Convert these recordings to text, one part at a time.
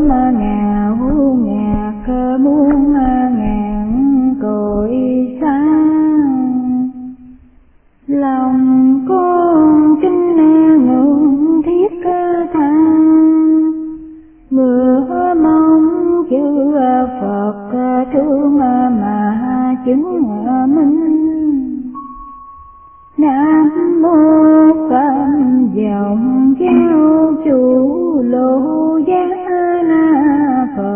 ôm ngà vu ngà cơ muôn ngàn cội xa. Lòng con kính ngưỡng thiết tha, mưa mong chư Phật thương mà chứng minh. Nam mô Phạm Vọng Giáo Chủ Lô Giá Na Phật.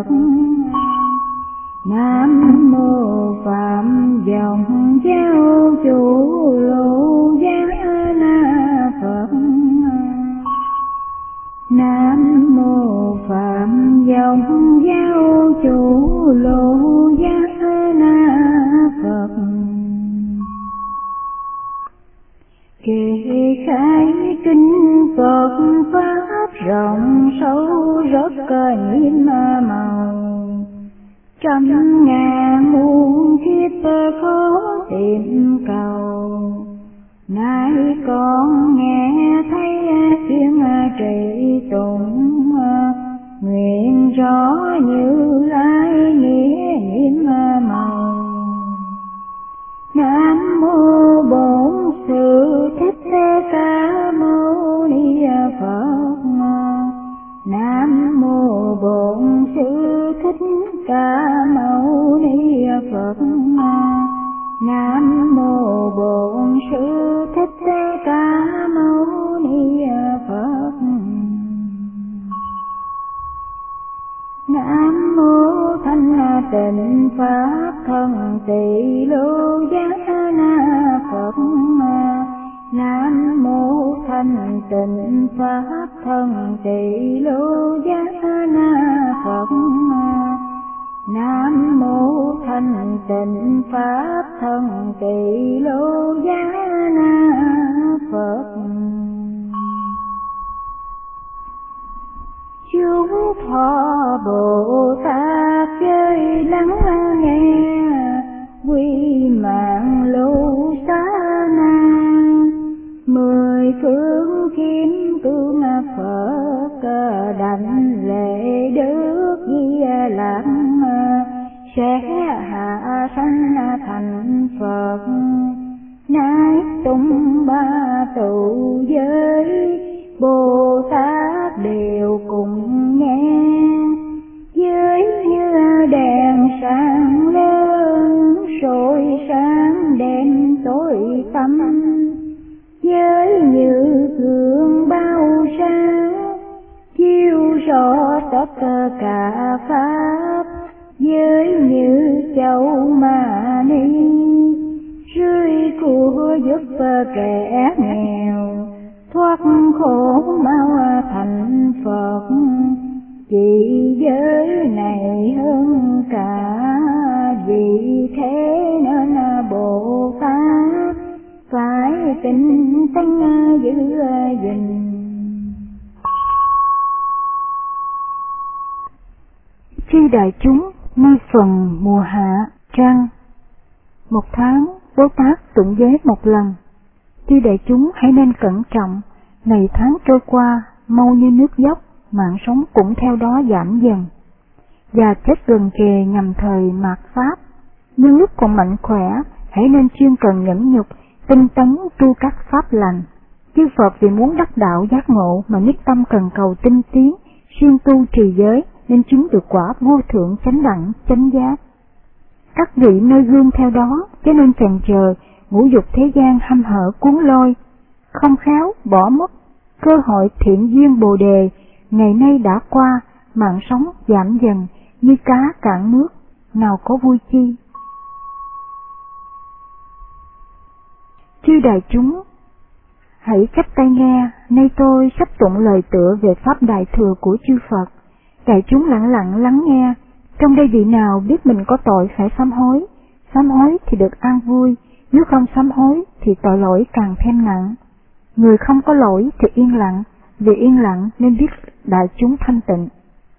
Nam mô Phạm Vọng Giáo Chủ Lô Giá Na Phật. Nam mô Phạm Vọng Giáo Chủ Lô Giá Na Phật. Kệ khai kinh Phật pháp rộng sâu rất nhiệm màu, trăm ngàn muôn kiếp khó tìm cầu. Nay con nghe thấy tiếng trì tụng, nguyện rõ Như Lai nghĩa niệm màu. Nam mô Bổn Sư Thích Ca Mâu Ni Phật. Nam mô Bổn Sư Thích Ca Mâu Ni Phật. Nam mô Bổn Sư Thích Ca Mâu Ni Phật. Nam mô Thanh Tịnh Pháp Thân Tỳ Lô Giá Na Phật. Nam mô Thanh Tịnh Pháp Thân Tỳ Lô Giá Na Phật. Nam mô Thanh Tịnh Pháp Thân Tỳ Lô Giá Na Phật. Chúng thọ Bồ Tát chơi lắng nghe, quy mạng lưu xá na. Mười phương kim cương Phật, đảnh lễ Đức Di Lặc. Sẽ hạ sanh thành Phật, nay tung ba tụ giới. Bồ Tát đều cùng nghe, giới như đèn sáng lên, soi sáng đêm tối tăm. Giới như gương bao sáng, chiếu rõ tất cả pháp. Giới như châu Ma Ni, rơi của giúp kẻ nghèo, thoát khổ mau thành Phật. Chỉ giới này hơn cả, vì thế nên Bồ Tát phải tinh tấn giữ gìn. Chư đại chúng, nơi phần mùa hạ trăng. Một tháng Bồ Tát tụng giới một lần. Chư đại chúng hãy nên cẩn trọng, ngày tháng trôi qua mau như nước dốc, mạng sống cũng theo đó giảm dần. Và chết gần kề nhằm thời mạt pháp. Nhưng lúc còn mạnh khỏe, hãy nên chuyên cần nhẫn nhục, tinh tấn tu các pháp lành. Chư Phật vì muốn đắc đạo giác ngộ mà nhất tâm cần cầu tinh tiến, siêng tu trì giới, nên chứng được quả vô thượng chánh đẳng chánh giác. Các vị nơi gương theo đó, cho nên chần chờ, ngũ dục thế gian hăm hở cuốn lôi, không khéo bỏ mất cơ hội thiện duyên Bồ đề. Ngày nay đã qua, mạng sống giảm dần như cá cạn nước, nào có vui chi. Chư đại chúng, hãy chắp tay nghe, nay tôi sắp tụng lời tựa về pháp đại thừa của chư Phật. Đại chúng lặng lặng lắng nghe. Trong đây vị nào biết mình có tội phải sám hối thì được an vui, nếu không sám hối thì tội lỗi càng thêm nặng. Người không có lỗi thì yên lặng, vì yên lặng nên biết đại chúng thanh tịnh.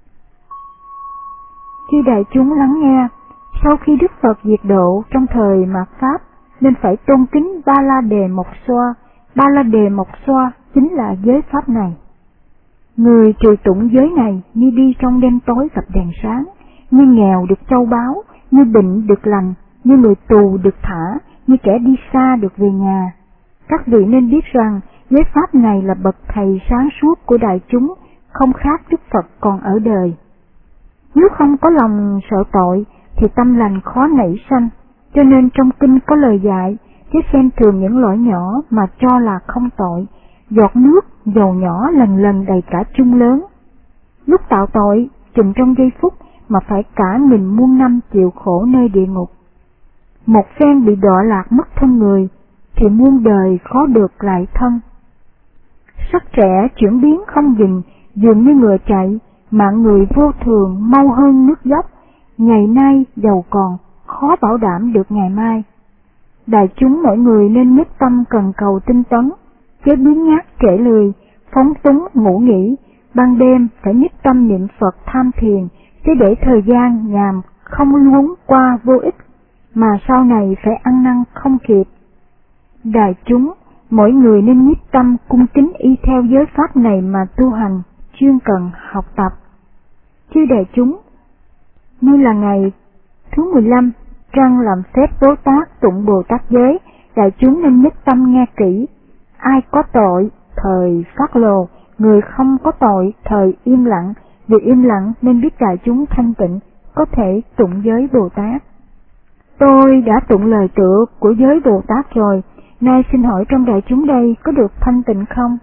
Khi đại chúng lắng nghe, sau khi Đức Phật diệt độ trong thời mạt Pháp, nên phải tôn kính Ba La Đề Mộc Xoa. Ba La Đề Mộc Xoa chính là giới Pháp này. Người trừ tụng giới này như đi trong đêm tối gặp đèn sáng, như nghèo được châu báu, như bệnh được lành, như người tù được thả, như kẻ đi xa được về nhà. Các vị nên biết rằng giới pháp này là bậc thầy sáng suốt của đại chúng, không khác Đức Phật còn ở đời. Nếu không có lòng sợ tội thì tâm lành khó nảy sanh, cho nên trong kinh có lời dạy, chứ xem thường những lỗi nhỏ mà cho là không tội, giọt nước dầu nhỏ lần lần đầy cả chung lớn. Lúc tạo tội chừng trong giây phút mà phải cả nghìn muôn năm chịu khổ nơi địa ngục. Một phen bị đọa lạc mất thân người thì muôn đời khó được lại thân. Sắc trẻ chuyển biến không dừng, dường như ngựa chạy, mạng người vô thường mau hơn nước dốc, ngày nay giàu còn, khó bảo đảm được ngày mai. Đại chúng mỗi người nên nhất tâm cần cầu tinh tấn, chớ biếng nhác trễ lười, phóng túng ngủ nghỉ, ban đêm phải nhất tâm niệm Phật tham thiền, chứ để thời gian nhàm không luống qua vô ích, mà sau này phải ăn năn không kịp. Đại chúng mỗi người nên nhất tâm cung kính y theo giới pháp này mà tu hành, chuyên cần học tập. Chư đại chúng, như là ngày thứ 15 trăng làm phép Bố Tát tụng Bồ Tát giới, đại chúng nên nhất tâm nghe kỹ. Ai có tội thời phát lồ, người không có tội thời im lặng, vì im lặng nên biết đại chúng thanh tịnh, có thể tụng giới Bồ Tát. Tôi đã tụng lời tựa của giới Bồ Tát rồi, nay xin hỏi trong đại chúng đây có được thanh tịnh không?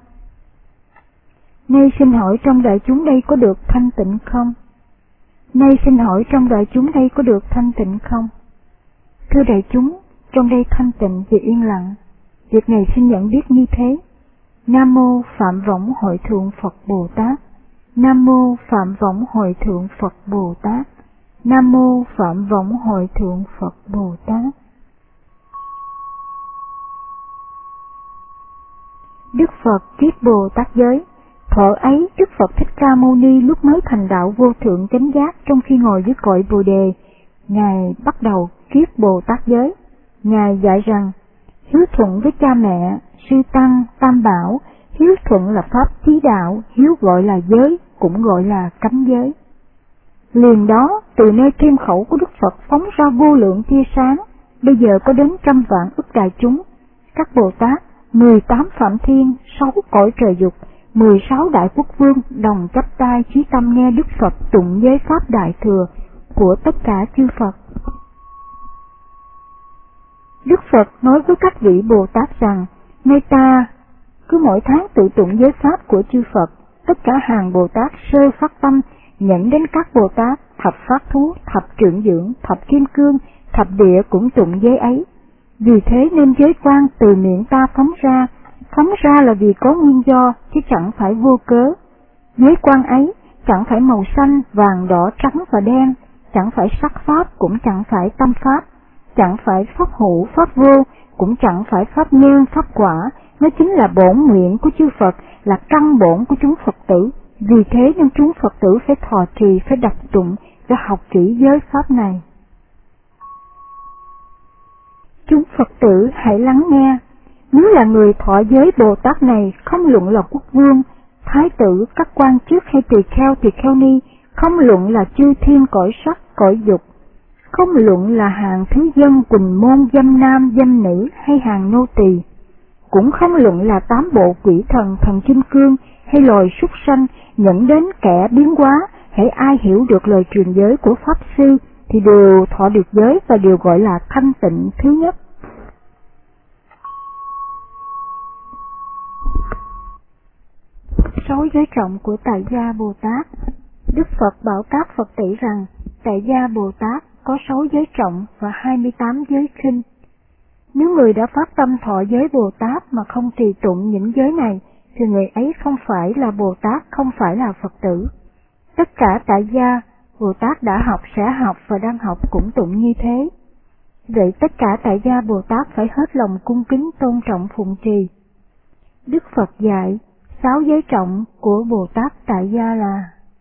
Nay xin hỏi trong đại chúng đây có được thanh tịnh không? Nay xin hỏi trong đại chúng đây có được thanh tịnh không? Thưa đại chúng, trong đây thanh tịnh và yên lặng, việc này xin nhận biết như thế. Nam mô Phạm Võng Hội Thượng Phật Bồ Tát. Nam mô Phạm Võng Hội Thượng Phật Bồ Tát. Nam mô Phạm Võng Hội Thượng Phật Bồ Tát. Đức Phật kiết Bồ Tát giới. Thuở ấy Đức Phật Thích Ca Mâu Ni lúc mới thành đạo vô thượng chánh giác, trong khi ngồi dưới cội Bồ Đề, Ngài bắt đầu kiết Bồ Tát giới. Ngài dạy rằng hiếu thuận với cha mẹ, sư tăng, tam bảo, hiếu thuận là pháp chí đạo, hiếu gọi là giới, cũng gọi là cấm giới. Liền đó, từ nơi kim khẩu của Đức Phật phóng ra vô lượng tia sáng, bây giờ có đến trăm vạn ức đại chúng, các Bồ Tát, 18 Phạm Thiên, 6 cõi trời dục, 16 Đại Quốc Vương đồng chắp tay chí tâm nghe Đức Phật tụng giới pháp đại thừa của tất cả chư Phật. Đức Phật nói với các vị Bồ Tát rằng, nay ta cứ mỗi tháng tự tụng giới pháp của chư Phật, tất cả hàng Bồ Tát sơ phát tâm nhận đến các Bồ Tát thập phát thú, thập trượng dưỡng, thập kim cương, thập địa cũng tụng giới ấy. Vì thế nên giới quang từ miệng ta phóng ra là vì có nguyên do, chứ chẳng phải vô cớ. Giới quang ấy chẳng phải màu xanh, vàng, đỏ, trắng và đen, chẳng phải sắc pháp, cũng chẳng phải tâm pháp, chẳng phải pháp hữu, pháp vô, cũng chẳng phải pháp nhân, pháp quả, nó chính là bổn nguyện của chư Phật, là căn bổn của chúng Phật tử. Vì thế nên chúng Phật tử phải thọ trì, phải đọc tụng và học kỹ giới pháp này. Chúng Phật tử hãy lắng nghe, nếu là người thọ giới Bồ Tát này, không luận là quốc vương, thái tử, các quan chức hay tỳ kheo ni, không luận là chư thiên cõi sắc, cõi dục, không luận là hàng thứ dân quỳnh môn, dâm nam, dâm nữ hay hàng nô tỳ, cũng không luận là 8 bộ quỷ thần, thần kim cương hay loài súc sanh, nhận đến kẻ biến hóa, hễ ai hiểu được lời truyền giới của Pháp Sư thì đều thọ được giới và đều gọi là thanh tịnh thứ nhất. Sáu giới trọng của Tại Gia Bồ Tát. Đức Phật bảo các Phật tử rằng Tại Gia Bồ Tát có 6 giới trọng và 28 giới khinh. Nếu người đã phát tâm thọ giới Bồ Tát mà không trì tụng những giới này, thì người ấy không phải là Bồ Tát, không phải là Phật tử. Tất cả Tại Gia Bồ Tát đã học, sẽ học và đang học cũng tụng như thế. Vậy tất cả Tại Gia Bồ Tát phải hết lòng cung kính tôn trọng phụng trì. Đức Phật dạy 6 giới trọng của Bồ Tát Tại Gia là: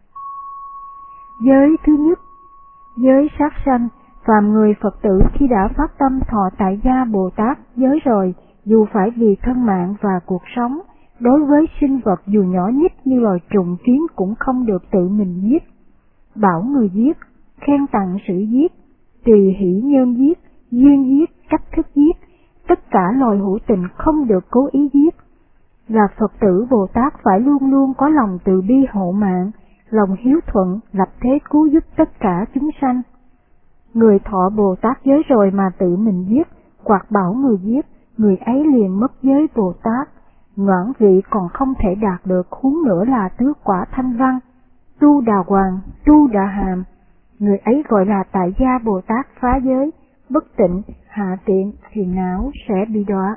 giới thứ nhất, giới sát sanh. Phàm người Phật tử khi đã phát tâm thọ Tại Gia Bồ Tát giới rồi, dù phải vì thân mạng và cuộc sống, Đối với sinh vật dù nhỏ nhất như loài trùng kiến cũng không được tự mình giết. Bảo người giết, khen tặng sự giết, tùy hỷ nhân giết, duyên giết, cách thức giết, tất cả loài hữu tình không được cố ý giết. Là Phật tử Bồ Tát phải luôn luôn có lòng từ bi hộ mạng, lòng hiếu thuận, lập thế cứu giúp tất cả chúng sanh. Người thọ Bồ Tát giới rồi mà tự mình giết, hoặc bảo người giết, người ấy liền mất giới Bồ Tát, ngoãn vị còn không thể đạt được, huống nữa là tứ quả thanh văn, tu đà hoàng, tu đà hàm, người ấy gọi là tại gia Bồ Tát phá giới, bất tịnh, hạ tiện, phiền não sẽ bị đọa.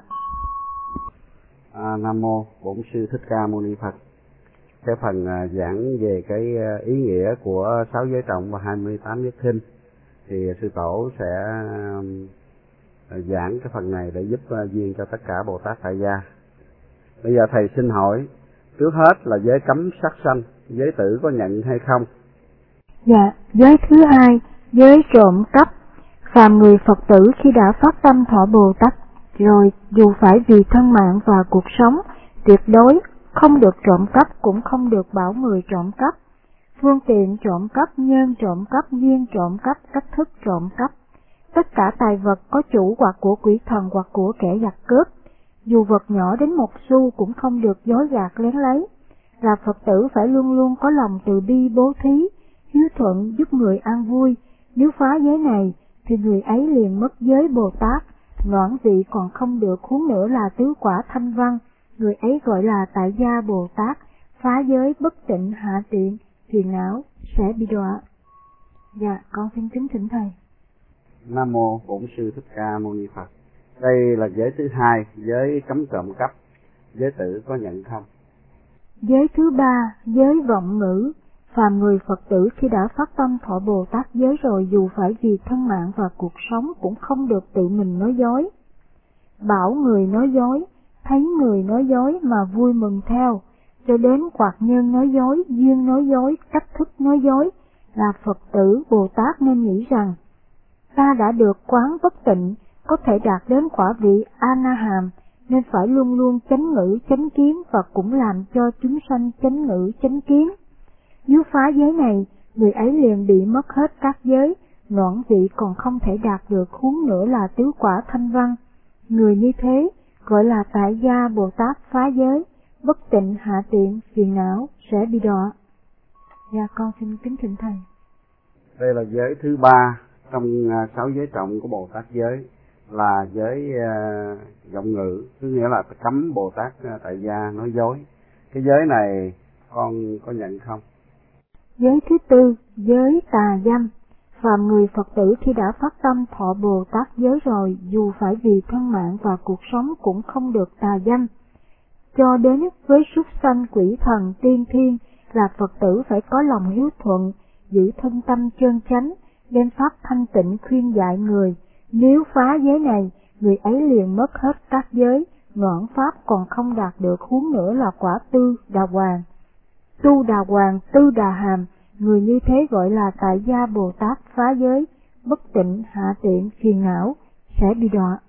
Nam mô Bổn Sư Thích Ca Mâu Ni Phật. Cái phần giảng về cái ý nghĩa của 6 giới trọng và 28 nhất thinh thì sư tổ sẽ giảng cái phần này để giúp duyên cho tất cả Bồ Tát tại gia. Bây giờ thầy xin hỏi, trước hết là giới cấm sát sanh, giới tử có nhận hay không? Dạ, giới thứ hai, giới trộm cắp. Phàm người Phật tử khi đã phát tâm thọ Bồ Tát rồi, dù phải vì thân mạng và cuộc sống, tuyệt đối không được trộm cắp, cũng không được bảo người trộm cắp. Phương tiện trộm cắp, nhân trộm cắp, duyên trộm cắp, cách thức trộm cắp. Tất cả tài vật có chủ hoặc của quỷ thần hoặc của kẻ giặc cướp, dù vật nhỏ đến 1 xu cũng không được dối gạt lén lấy. Là Phật tử phải luôn luôn có lòng từ bi bố thí, hiếu thuận giúp người an vui. Nếu phá giới này thì người ấy liền mất giới Bồ Tát, noãn vị còn không được, huống nữa là tứ quả thanh văn, người ấy gọi là tại gia Bồ Tát, phá giới bất tịnh, hạ tiện, phiền não sẽ bị đọa. Dạ, con xin kính thỉnh thầy. Nam mô Bổn Sư Thích Ca Mâu Ni Phật. Đây là giới thứ hai, giới cấm trộm cắp, giới tử có nhận không? Giới thứ ba, giới vọng ngữ. Phàm người Phật tử khi đã phát tâm thọ Bồ Tát giới rồi, dù phải vì thân mạng và cuộc sống cũng không được tự mình nói dối. Bảo người nói dối, thấy người nói dối mà vui mừng theo, cho đến hoặc nhân nói dối, duyên nói dối, cách thức nói dối, là Phật tử Bồ Tát nên nghĩ rằng ta đã được quán bất tịnh, có thể đạt đến quả vị A-na-hàm, nên phải luôn luôn chánh ngữ chánh kiến và cũng làm cho chúng sanh chánh ngữ chánh kiến. Nếu phá giới này, người ấy liền bị mất hết các giới, noãn vị còn không thể đạt được, huống nữa là tứ quả thanh văn. Người như thế gọi là tại gia Bồ Tát phá giới, bất tịnh, hạ tiện, phiền não sẽ bị đọa. Dạ, con xin kính thỉnh thầy. Đây là giới thứ ba trong 6 giới trọng của Bồ Tát giới, là giới giọng ngữ, tức nghĩa là cấm Bồ Tát tại gia nói dối. Cái giới này con có nhận không? Giới thứ tư, giới tà dâm. Phàm người Phật tử khi đã phát tâm thọ Bồ Tát giới rồi, dù phải vì thân mạng và cuộc sống cũng không được tà dâm. Cho đến với súc sanh, quỷ thần, tiên thiên, là Phật tử phải có lòng hiếu thuận, giữ thân tâm chân chánh, đem pháp thanh tịnh khuyên dạy người. Nếu phá giới này, người ấy liền mất hết các giới, ngọn pháp còn không đạt được, huống nữa là quả tư đà hoàng. Tu đà hoàng, tư đà hàm, người như thế gọi là tại gia Bồ Tát phá giới, bất tịnh, hạ tiện, phiền não sẽ bị đọa.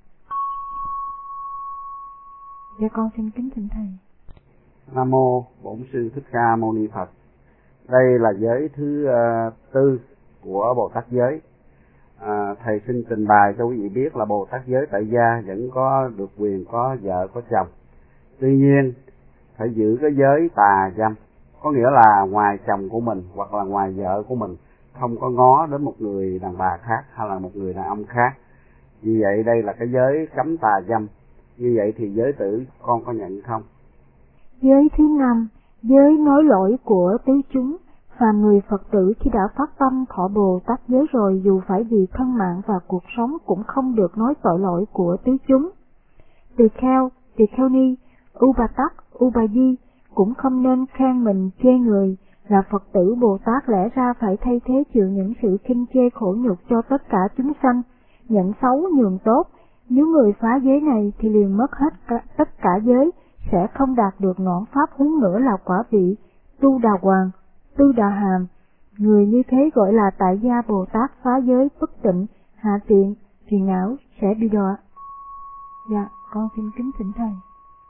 Dạ, con xin kính thỉnh thầy. Nam mô Bổn Sư Thích Ca Mâu Ni Phật. Đây là giới thứ tư của Bồ Tát giới. Thầy xin trình bày cho quý vị biết là Bồ Tát giới tại gia vẫn có được quyền có vợ có chồng. Tuy nhiên phải giữ cái giới tà dâm, có nghĩa là ngoài chồng của mình hoặc là ngoài vợ của mình không có ngó đến một người đàn bà khác hay là một người đàn ông khác. Vì vậy đây là cái giới cấm tà dâm. Như vậy thì giới tử con có nhận không? Giới thứ năm, giới nói lỗi của tứ chúng. Phàm người Phật tử khi đã phát tâm thọ Bồ Tát giới rồi, dù phải vì thân mạng và cuộc sống cũng không được nói tội lỗi của tứ chúng. Tỳ kheo, tỳ kheo ni, u bà tắc, u bà di cũng không nên khen mình chê người. Là Phật tử Bồ Tát lẽ ra phải thay thế chịu những sự khinh chê khổ nhục cho tất cả chúng sanh, nhận xấu nhường tốt. Nếu người phá giới này thì liền mất hết tất cả giới, sẽ không đạt được ngọn pháp, huống nữa là quả vị tu đà hoàng, tư đà hàm. Người như thế gọi là tại gia Bồ Tát phá giới, bất tịnh, hạ tiện, phiền não sẽ bị đọa. Dạ, con xin kính thỉnh thầy.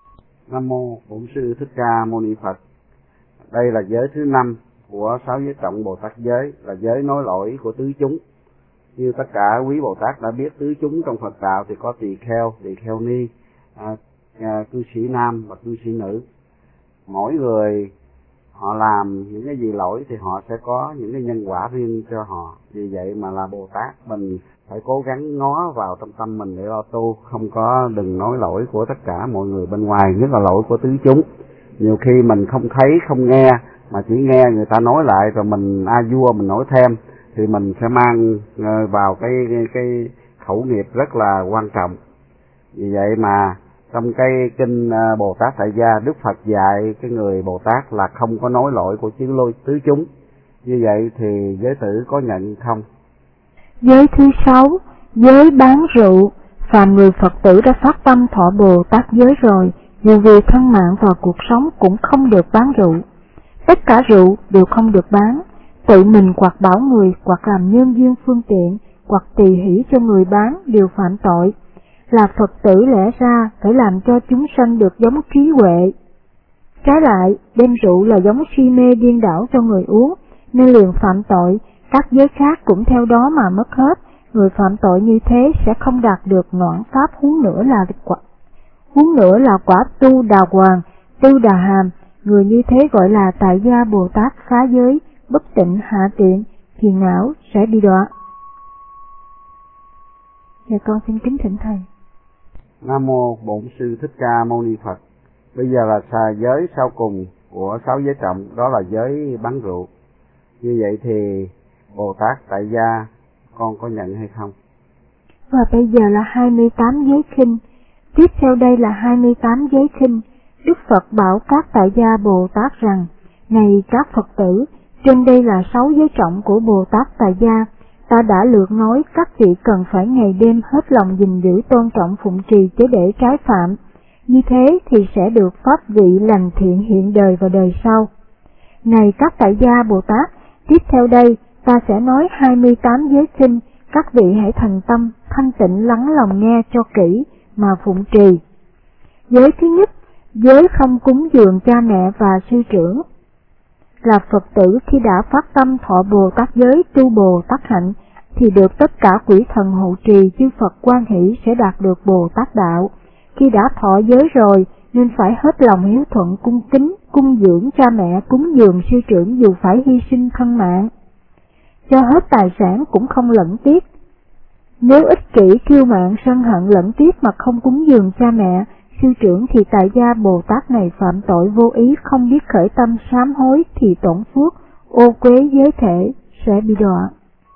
Nam mô Bổn Sư Thích Ca Mâu Ni Phật. Đây là giới thứ 5 của 6 giới trọng Bồ Tát giới, là giới nói lỗi của tứ chúng. Như tất cả quý Bồ Tát đã biết, tứ chúng trong Phật đạo thì có tỳ kheo ni, cư sĩ nam và cư sĩ nữ. Mỗi người họ làm những cái gì lỗi thì họ sẽ có những cái nhân quả riêng cho họ. Vì vậy mà là Bồ Tát mình phải cố gắng ngó vào trong tâm mình để lo tu, đừng nói lỗi của tất cả mọi người bên ngoài, nhất là lỗi của tứ chúng. Nhiều khi mình không thấy không nghe mà chỉ nghe người ta nói lại rồi mình a vua mình nói thêm thì mình sẽ mang vào cái khẩu nghiệp rất là quan trọng. Vì vậy mà trong cái kinh Bồ Tát Tại Gia, Đức Phật dạy cái người Bồ Tát là không có nói lỗi của tứ chúng. Như vậy thì giới tử có nhận không? Giới thứ 6, giới bán rượu. Phàm người Phật tử đã phát tâm thọ Bồ Tát giới rồi, dù vì thân mạng và cuộc sống cũng không được bán rượu. Tất cả rượu đều không được bán. Tự mình hoặc bảo người, hoặc làm nhân duyên phương tiện, hoặc tỳ hỷ cho người bán đều phạm tội. Là Phật tử lẽ ra phải làm cho chúng sanh được giống trí huệ. Trái lại, đem rượu là giống si mê điên đảo cho người uống, nên liền phạm tội, các giới khác cũng theo đó mà mất hết. Người phạm tội như thế sẽ không đạt được ngoạn pháp, huống nữa là quả tu đà hoàng, tu đà hàm. Người như thế gọi là tại gia Bồ Tát phá giới, bất tịnh hạ tiện, phiền não sẽ bị đọa. Dạ con xin kính thỉnh thầy. Nam mô Bổn Sư Thích Ca Mâu Ni Phật. Bây giờ là giới sau cùng của 6 giới trọng, đó là giới bán rượu. Như vậy thì Bồ Tát Tại Gia con có nhận hay không? Và bây giờ là 28 giới khinh. Tiếp theo đây là 28 giới khinh. Đức Phật bảo các Tại Gia Bồ Tát rằng: này các Phật tử, trên đây là 6 giới trọng của Bồ Tát Tại Gia. Ta đã lược nói các vị cần phải ngày đêm hết lòng gìn giữ tôn trọng phụng trì chớ để trái phạm. Như thế thì sẽ được pháp vị lành thiện hiện đời và đời sau. Này các Tại Gia Bồ Tát, tiếp theo đây ta sẽ nói 28 giới khinh, các vị hãy thành tâm, thanh tịnh lắng lòng nghe cho kỹ mà phụng trì. Giới thứ nhất, giới không cúng dường cha mẹ và sư trưởng. Là Phật tử khi đã phát tâm thọ Bồ Tát giới, tu Bồ Tát hạnh, thì được tất cả quỷ thần hộ trì, chư Phật hoan hỷ sẽ đạt được Bồ Tát đạo. Khi đã thọ giới rồi, nên phải hết lòng hiếu thuận cung kính, cung dưỡng cha mẹ, cúng dường sư trưởng dù phải hy sinh thân mạng. Cho hết tài sản cũng không lẫn tiếc. Nếu ích kỷ, kiêu mạn, sân hận lẫn tiếc mà không cúng dường cha mẹ, sư trưởng thì Tại Gia Bồ Tát này phạm tội vô ý, không biết khởi tâm sám hối thì tổn phước, ô uế giới thể, sẽ bị đọa.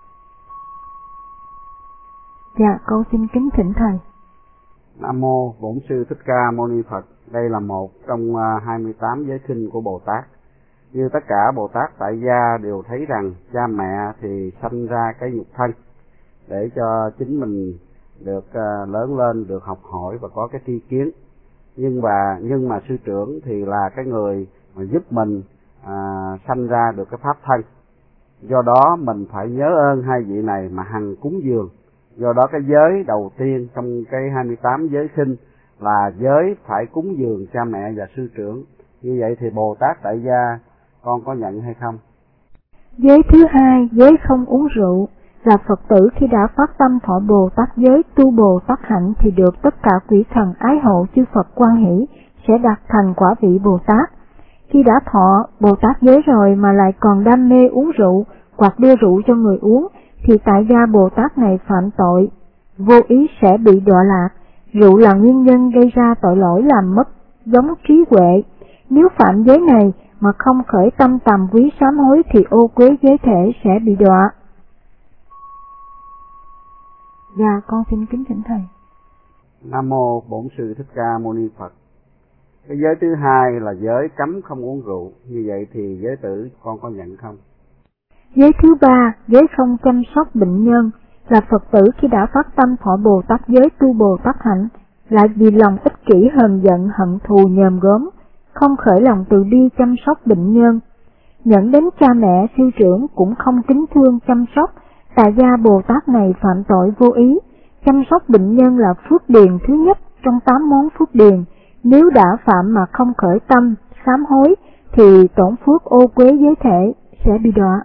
Dạ, con xin kính thỉnh thầy. Nam mô Bổn Sư Thích Ca Mâu Ni Phật. Đây là một trong 28 giới khinh của Bồ Tát. Như tất cả Bồ Tát Tại Gia đều thấy rằng cha mẹ thì sanh ra cái nhục thân để cho chính mình được lớn lên, được học hỏi và có cái tri kiến. Nhưng mà sư trưởng thì là cái người mà giúp mình sanh ra được cái pháp thân. Do đó mình phải nhớ ơn hai vị này mà hằng cúng dường. Do đó cái giới đầu tiên trong cái 28 giới khinh là giới phải cúng dường cha mẹ và sư trưởng. Như vậy thì Bồ Tát Tại Gia con có nhận hay không? Giới thứ hai, giới không uống rượu. Là Phật tử khi đã phát tâm thọ Bồ Tát giới, tu Bồ Tát hạnh thì được tất cả quỷ thần ái hộ, chư Phật hoan hỷ sẽ đạt thành quả vị Bồ Tát. Khi đã thọ Bồ Tát giới rồi mà lại còn đam mê uống rượu hoặc đưa rượu cho người uống thì Tại Gia Bồ Tát này phạm tội, vô ý sẽ bị đọa lạc. Rượu là nguyên nhân gây ra tội lỗi làm mất giống trí huệ. Nếu phạm giới này mà không khởi tâm tầm quý sám hối thì ô uế giới thể sẽ bị đọa. Dạ, con xin kính thỉnh thầy. Nam mô Bổn Sư Thích Ca Mâu Ni Phật. Cái giới thứ hai là giới cấm không uống rượu. Như vậy thì giới tử con có nhận không? Giới thứ ba, giới không chăm sóc bệnh nhân. Là Phật tử khi đã phát tâm thọ Bồ Tát giới, tu Bồ Tát hạnh, lại vì lòng ích kỷ, hờn giận, hận thù, nhòm gớm, không khởi lòng từ bi chăm sóc bệnh nhân, dẫn đến cha mẹ, sư trưởng cũng không kính thương chăm sóc. Tại Gia Bồ Tát này phạm tội vô ý. Chăm sóc bệnh nhân là phước điền thứ nhất trong 8 món phước điền. Nếu đã phạm mà không khởi tâm, sám hối, thì tổn phước ô uế giới thể, sẽ bị đọa.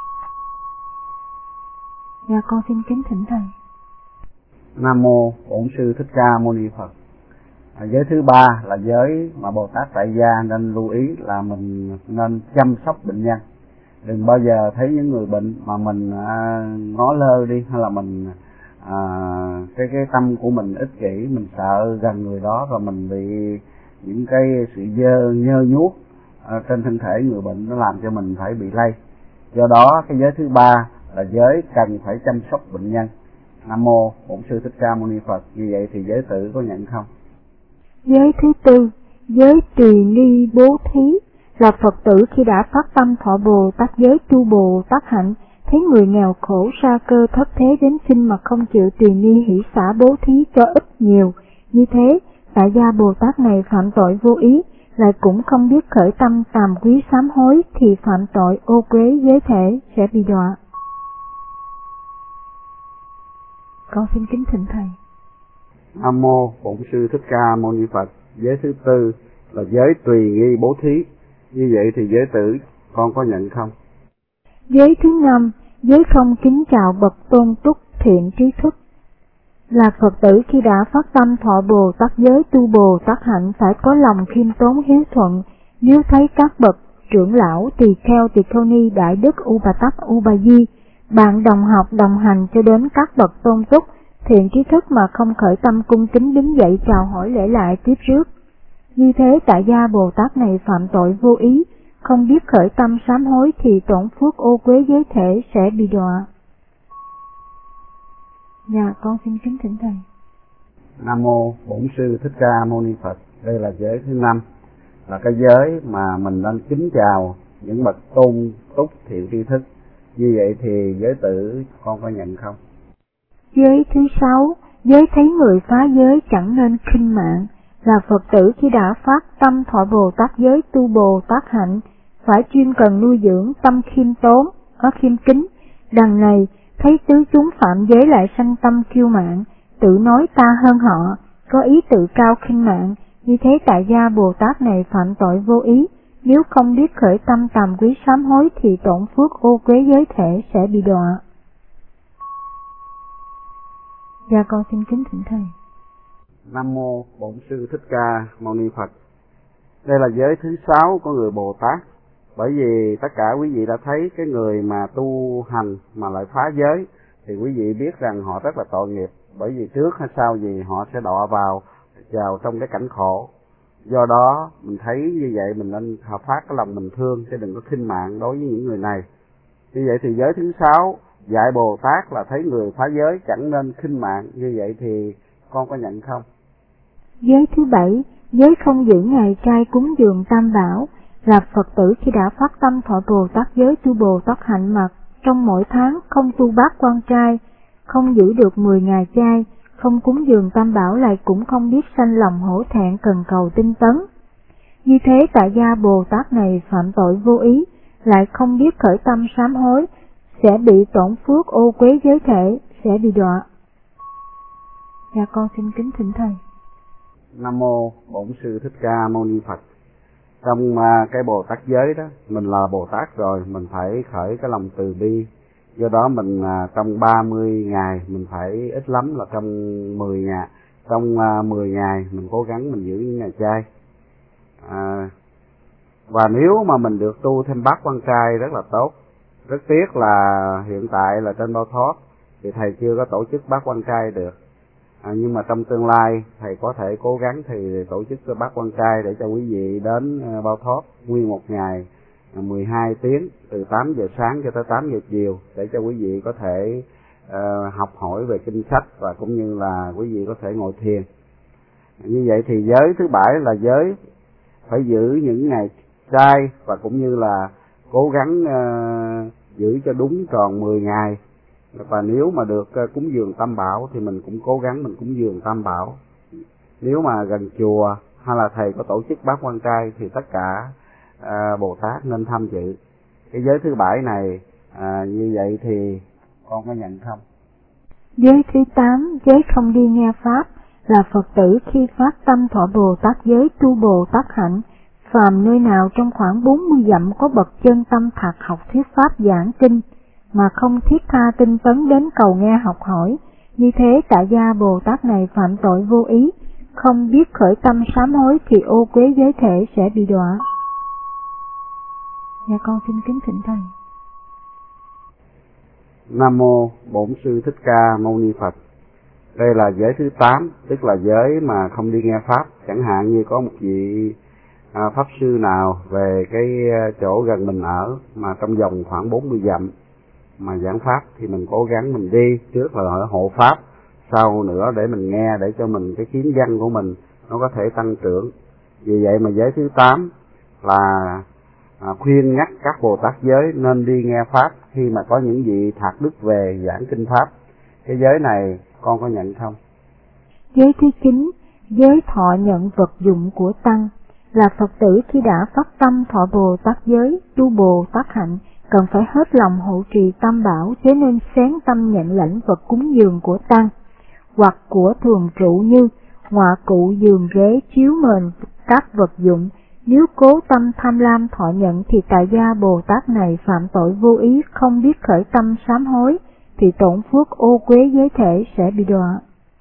Dạ con xin kính thỉnh thầy. Nam mô Bổn Sư Thích Ca Mâu Ni Phật. Giới thứ ba là giới mà Bồ Tát tại gia nên lưu ý là mình nên chăm sóc bệnh nhân. Đừng bao giờ thấy những người bệnh mà mình ngó lơ đi, hay là mình cái tâm của mình ích kỷ, mình sợ gần người đó rồi mình bị những cái sự nhơ nhuốc trên thân thể người bệnh, nó làm cho mình phải bị lây. Do đó cái giới thứ ba là giới cần phải chăm sóc bệnh nhân. Nam mô Bổn Sư Thích Ca Mâu Ni Phật. Như vậy thì giới tử có nhận không? Giới thứ tư, giới tùy nghi bố thí, là Phật tử khi đã phát tâm thọ Bồ Tát giới tu Bồ Tát hạnh, thấy người nghèo khổ sa cơ thất thế đến xin mà không chịu tùy nghi hỷ xả bố thí cho ít nhiều. Như thế, tại gia Bồ Tát này phạm tội vô ý, lại cũng không biết khởi tâm tàm quý sám hối, thì phạm tội ô uế giới thể, sẽ bị đọa. Con xin kính thỉnh thầy. Nam mô Bổn Sư Thích Ca Mâu Ni Phật. Giới thứ tư là giới tùy nghi bố thí. Như vậy thì giới tử con có nhận không? Giới thứ năm, giới không kính chào bậc tôn túc thiện trí thức, là Phật tử khi đã phát tâm thọ Bồ Tát giới tu Bồ Tát hạnh phải có lòng khiêm tốn hiếu thuận. Nếu thấy các bậc trưởng lão, tỳ kheo, tỳ kheo ni, đại đức, Upa Tắc, Upa Di, bạn đồng học đồng hành cho đến các bậc tôn túc thiện trí thức mà không khởi tâm cung kính đứng dậy chào hỏi lễ lại tiếp rước, như thế tại gia Bồ Tát này phạm tội vô ý, không biết khởi tâm sám hối, thì tổn phước ô uế giới thể, sẽ bị đọa. Dạ con xin kính thỉnh thầy. Nam mô Bổn Sư Thích Ca Mâu Ni Phật. Đây là giới thứ năm, là cái giới mà mình nên kính chào những bậc tôn túc thiện tri thức. Như vậy thì giới tử con có nhận không? Giới thứ sáu, giới thấy người phá giới chẳng nên khinh mạng, là Phật tử khi đã phát tâm thọ Bồ Tát giới tu Bồ Tát hạnh phải chuyên cần nuôi dưỡng tâm khiêm tốn, có khiêm kính. Đằng này thấy tứ chúng phạm giới lại sanh tâm kiêu mạn, tự nói ta hơn họ, có ý tự cao khinh mạng. Như thế tại gia Bồ Tát này phạm tội vô ý, nếu không biết khởi tâm tàm quý sám hối, thì tổn phước ô uế giới thể, sẽ bị đọa. Dạ con xin kính thỉnh thầy. Nam mô Bổn Sư Thích Ca Mâu Ni Phật. Đây là giới thứ sáu của người Bồ Tát. Bởi vì tất cả quý vị đã thấy cái người mà tu hành mà lại phá giới thì quý vị biết rằng họ rất là tội nghiệp. Bởi vì trước hay sau gì họ sẽ đọa vào trong cái cảnh khổ. Do đó mình thấy như vậy mình nên phát cái lòng mình thương, chứ đừng có khinh mạng đối với những người này. Như vậy thì giới thứ sáu dạy Bồ Tát là thấy người phá giới chẳng nên khinh mạng. Như vậy thì con có nhận không? Giới thứ bảy, giới không giữ ngày trai cúng dường tam bảo, là Phật tử khi đã phát tâm thọ Bồ Tát giới tu Bồ Tát hạnh mà trong mỗi tháng không tu bát quan trai, không giữ được 10 ngày chay, không cúng dường tam bảo, lại cũng không biết sanh lòng hổ thẹn cần cầu tinh tấn. Như thế tại gia Bồ Tát này phạm tội vô ý, lại không biết khởi tâm sám hối, sẽ bị tổn phước ô uế giới thể, sẽ bị đọa. Dạ con xin kính thỉnh thầy. Nam mô Bổn Sư Thích Ca Mâu Ni Phật. Trong cái Bồ Tát giới đó, mình là Bồ Tát rồi, mình phải khởi cái lòng từ bi. Do đó mình trong 30 ngày mình phải ít lắm là trong 10 ngày. Trong 10 ngày mình cố gắng mình giữ những ngày chay. Và nếu mà mình được tu thêm bát quan trai rất là tốt. Rất tiếc là hiện tại là trên Bao Thoát thì thầy chưa có tổ chức bát quan trai được. Nhưng mà trong tương lai thầy có thể cố gắng thì tổ chức bát quan trai để cho quý vị đến Bao Thoát nguyên một ngày 12 tiếng từ 8 giờ sáng cho tới 8 giờ chiều, để cho quý vị có thể học hỏi về kinh sách và cũng như là quý vị có thể ngồi thiền. Như vậy thì giới thứ bảy là giới phải giữ những ngày trai và cũng như là cố gắng giữ cho đúng tròn 10 ngày. Và nếu mà được cúng dường tam bảo thì mình cũng cố gắng mình cúng dường tam bảo. Nếu mà gần chùa hay là thầy có tổ chức bát quan trai thì tất cả Bồ Tát nên tham dự. Cái giới thứ bảy này như vậy thì con có nhận không? Giới thứ 8, giới không đi nghe pháp, là Phật tử khi phát tâm thọ Bồ Tát giới tu Bồ Tát hạnh, phàm nơi nào trong khoảng 40 dặm có bậc chân tâm thạc học thuyết pháp giảng kinh, mà không thiết tha tinh tấn đến cầu nghe học hỏi, như thế tại gia Bồ Tát này phạm tội vô ý, không biết khởi tâm sám hối thì ô uế giới thể sẽ bị đọa. Dạ con xin kính thỉnh thầy. Nam mô Bổn Sư Thích Ca Mâu Ni Phật. Đây là giới thứ 8, tức là giới mà không đi nghe pháp. Chẳng hạn như có một vị pháp sư nào về cái chỗ gần mình ở mà trong vòng khoảng 40 dặm mà giảng pháp, thì mình cố gắng mình đi, trước là ở hộ pháp, sau nữa để mình nghe, để cho mình cái kiến văn của mình nó có thể tăng trưởng. Vì vậy mà giới thứ 8 là khuyên nhắc các Bồ Tát giới nên đi nghe pháp khi mà có những vị thạc đức về giảng kinh pháp. Cái giới này con có nhận không? Giới thứ 9, giới thọ nhận vật dụng của tăng, là Phật tử khi đã phát tâm thọ Bồ Tát giới, tu Bồ Tát hạnh, cần phải hết lòng hộ trì tam bảo, thế nên xén tâm nhận lãnh vật cúng dường của tăng, hoặc của thường trụ như ngọa cụ, giường ghế, chiếu mền, các vật dụng. Nếu cố tâm tham lam thọ nhận thì tại gia Bồ Tát này phạm tội vô ý, không biết khởi tâm sám hối, thì tổn phước ô uế giới thể sẽ bị đọa.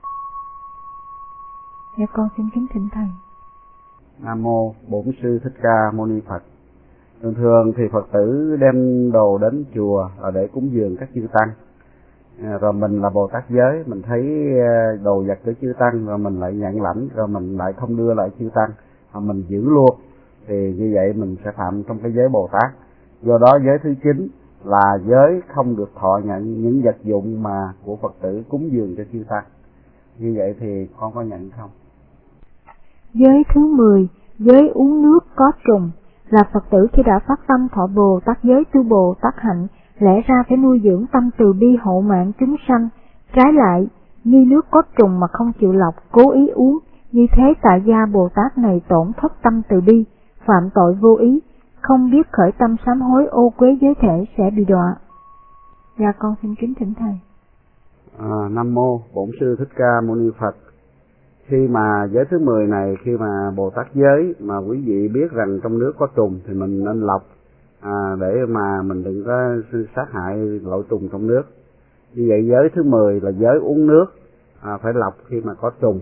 Dạ con xin kính thỉnh thầy. Nam mô Bổn Sư Thích Ca Mâu Ni Phật. Thường thường thì Phật tử đem đồ đến chùa là để cúng dường các chư tăng. Rồi mình là Bồ Tát giới, mình thấy đồ vật của chư tăng rồi mình lại nhận lãnh, rồi mình lại không đưa lại chư tăng, mà mình giữ luôn, thì như vậy mình sẽ phạm trong cái giới Bồ Tát. Do đó giới thứ 9 là giới không được thọ nhận những vật dụng mà của Phật tử cúng dường cho chư tăng. Như vậy thì con có nhận không? Giới thứ 10, giới uống nước có trùng, là Phật tử khi đã phát tâm thọ Bồ Tát giới tu Bồ Tát hạnh, lẽ ra phải nuôi dưỡng tâm từ bi hộ mạng chúng sanh. Trái lại, như nước có trùng mà không chịu lọc, cố ý uống, như thế tại gia Bồ Tát này tổn thất tâm từ bi, phạm tội vô ý, không biết khởi tâm sám hối, ô uế giới thể sẽ bị đọa. Dạ con xin kính thỉnh thầy. Nam mô Bổn Sư Thích Ca Mâu Ni Phật. Khi mà giới thứ 10 này, khi mà Bồ Tát giới mà quý vị biết rằng trong nước có trùng thì mình nên lọc, để mà mình đừng có sát hại loại trùng trong nước. Như vậy giới thứ 10 là giới uống nước, phải lọc khi mà có trùng.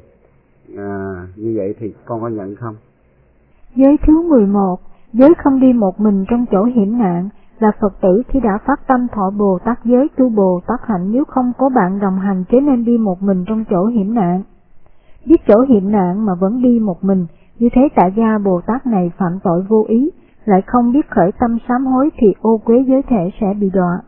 Như vậy thì con có nhận không? Giới thứ 11, giới không đi một mình trong chỗ hiểm nạn, là Phật tử khi đã phát tâm thọ Bồ Tát giới tu Bồ Tát hạnh, nếu không có bạn đồng hành chế nên đi một mình trong chỗ hiểm nạn. Biết chỗ hiểm nạn mà vẫn đi một mình, như thế tại gia Bồ Tát này phạm tội vô ý, lại không biết khởi tâm sám hối thì ô uế giới thể sẽ bị đọa.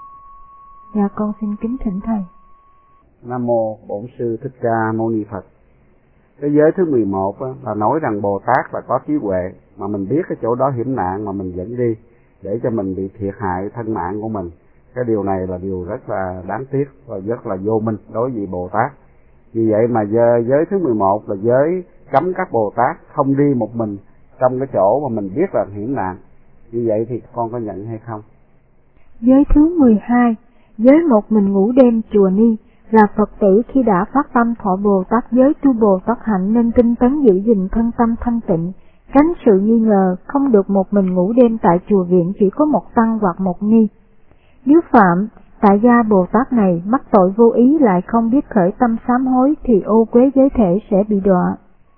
Dạ con xin kính thỉnh thầy. Nam mô Bổn Sư Thích Ca Mâu Ni Phật. Cái giới thứ 11 là nói rằng Bồ Tát là có trí huệ, mà mình biết cái chỗ đó hiểm nạn mà mình vẫn đi, để cho mình bị thiệt hại thân mạng của mình. Cái điều này là điều rất là đáng tiếc và rất là vô minh đối với Bồ Tát. Vì vậy mà giới thứ 11 là giới cấm các Bồ Tát không đi một mình trong cái chỗ mà mình biết là hiểm nạn. Như vậy thì con có nhận hay không? Giới thứ 12, giới một mình ngủ đêm chùa Ni, là Phật tử khi đã phát tâm thọ Bồ Tát giới tu Bồ Tát hạnh nên tinh tấn giữ gìn thân tâm thanh tịnh, tránh sự nghi ngờ, không được một mình ngủ đêm tại chùa viện chỉ có một tăng hoặc một ni. Nếu phạm, tại gia Bồ Tát này mắc tội vô ý lại không biết khởi tâm sám hối thì ô uế giới thể sẽ bị đọa.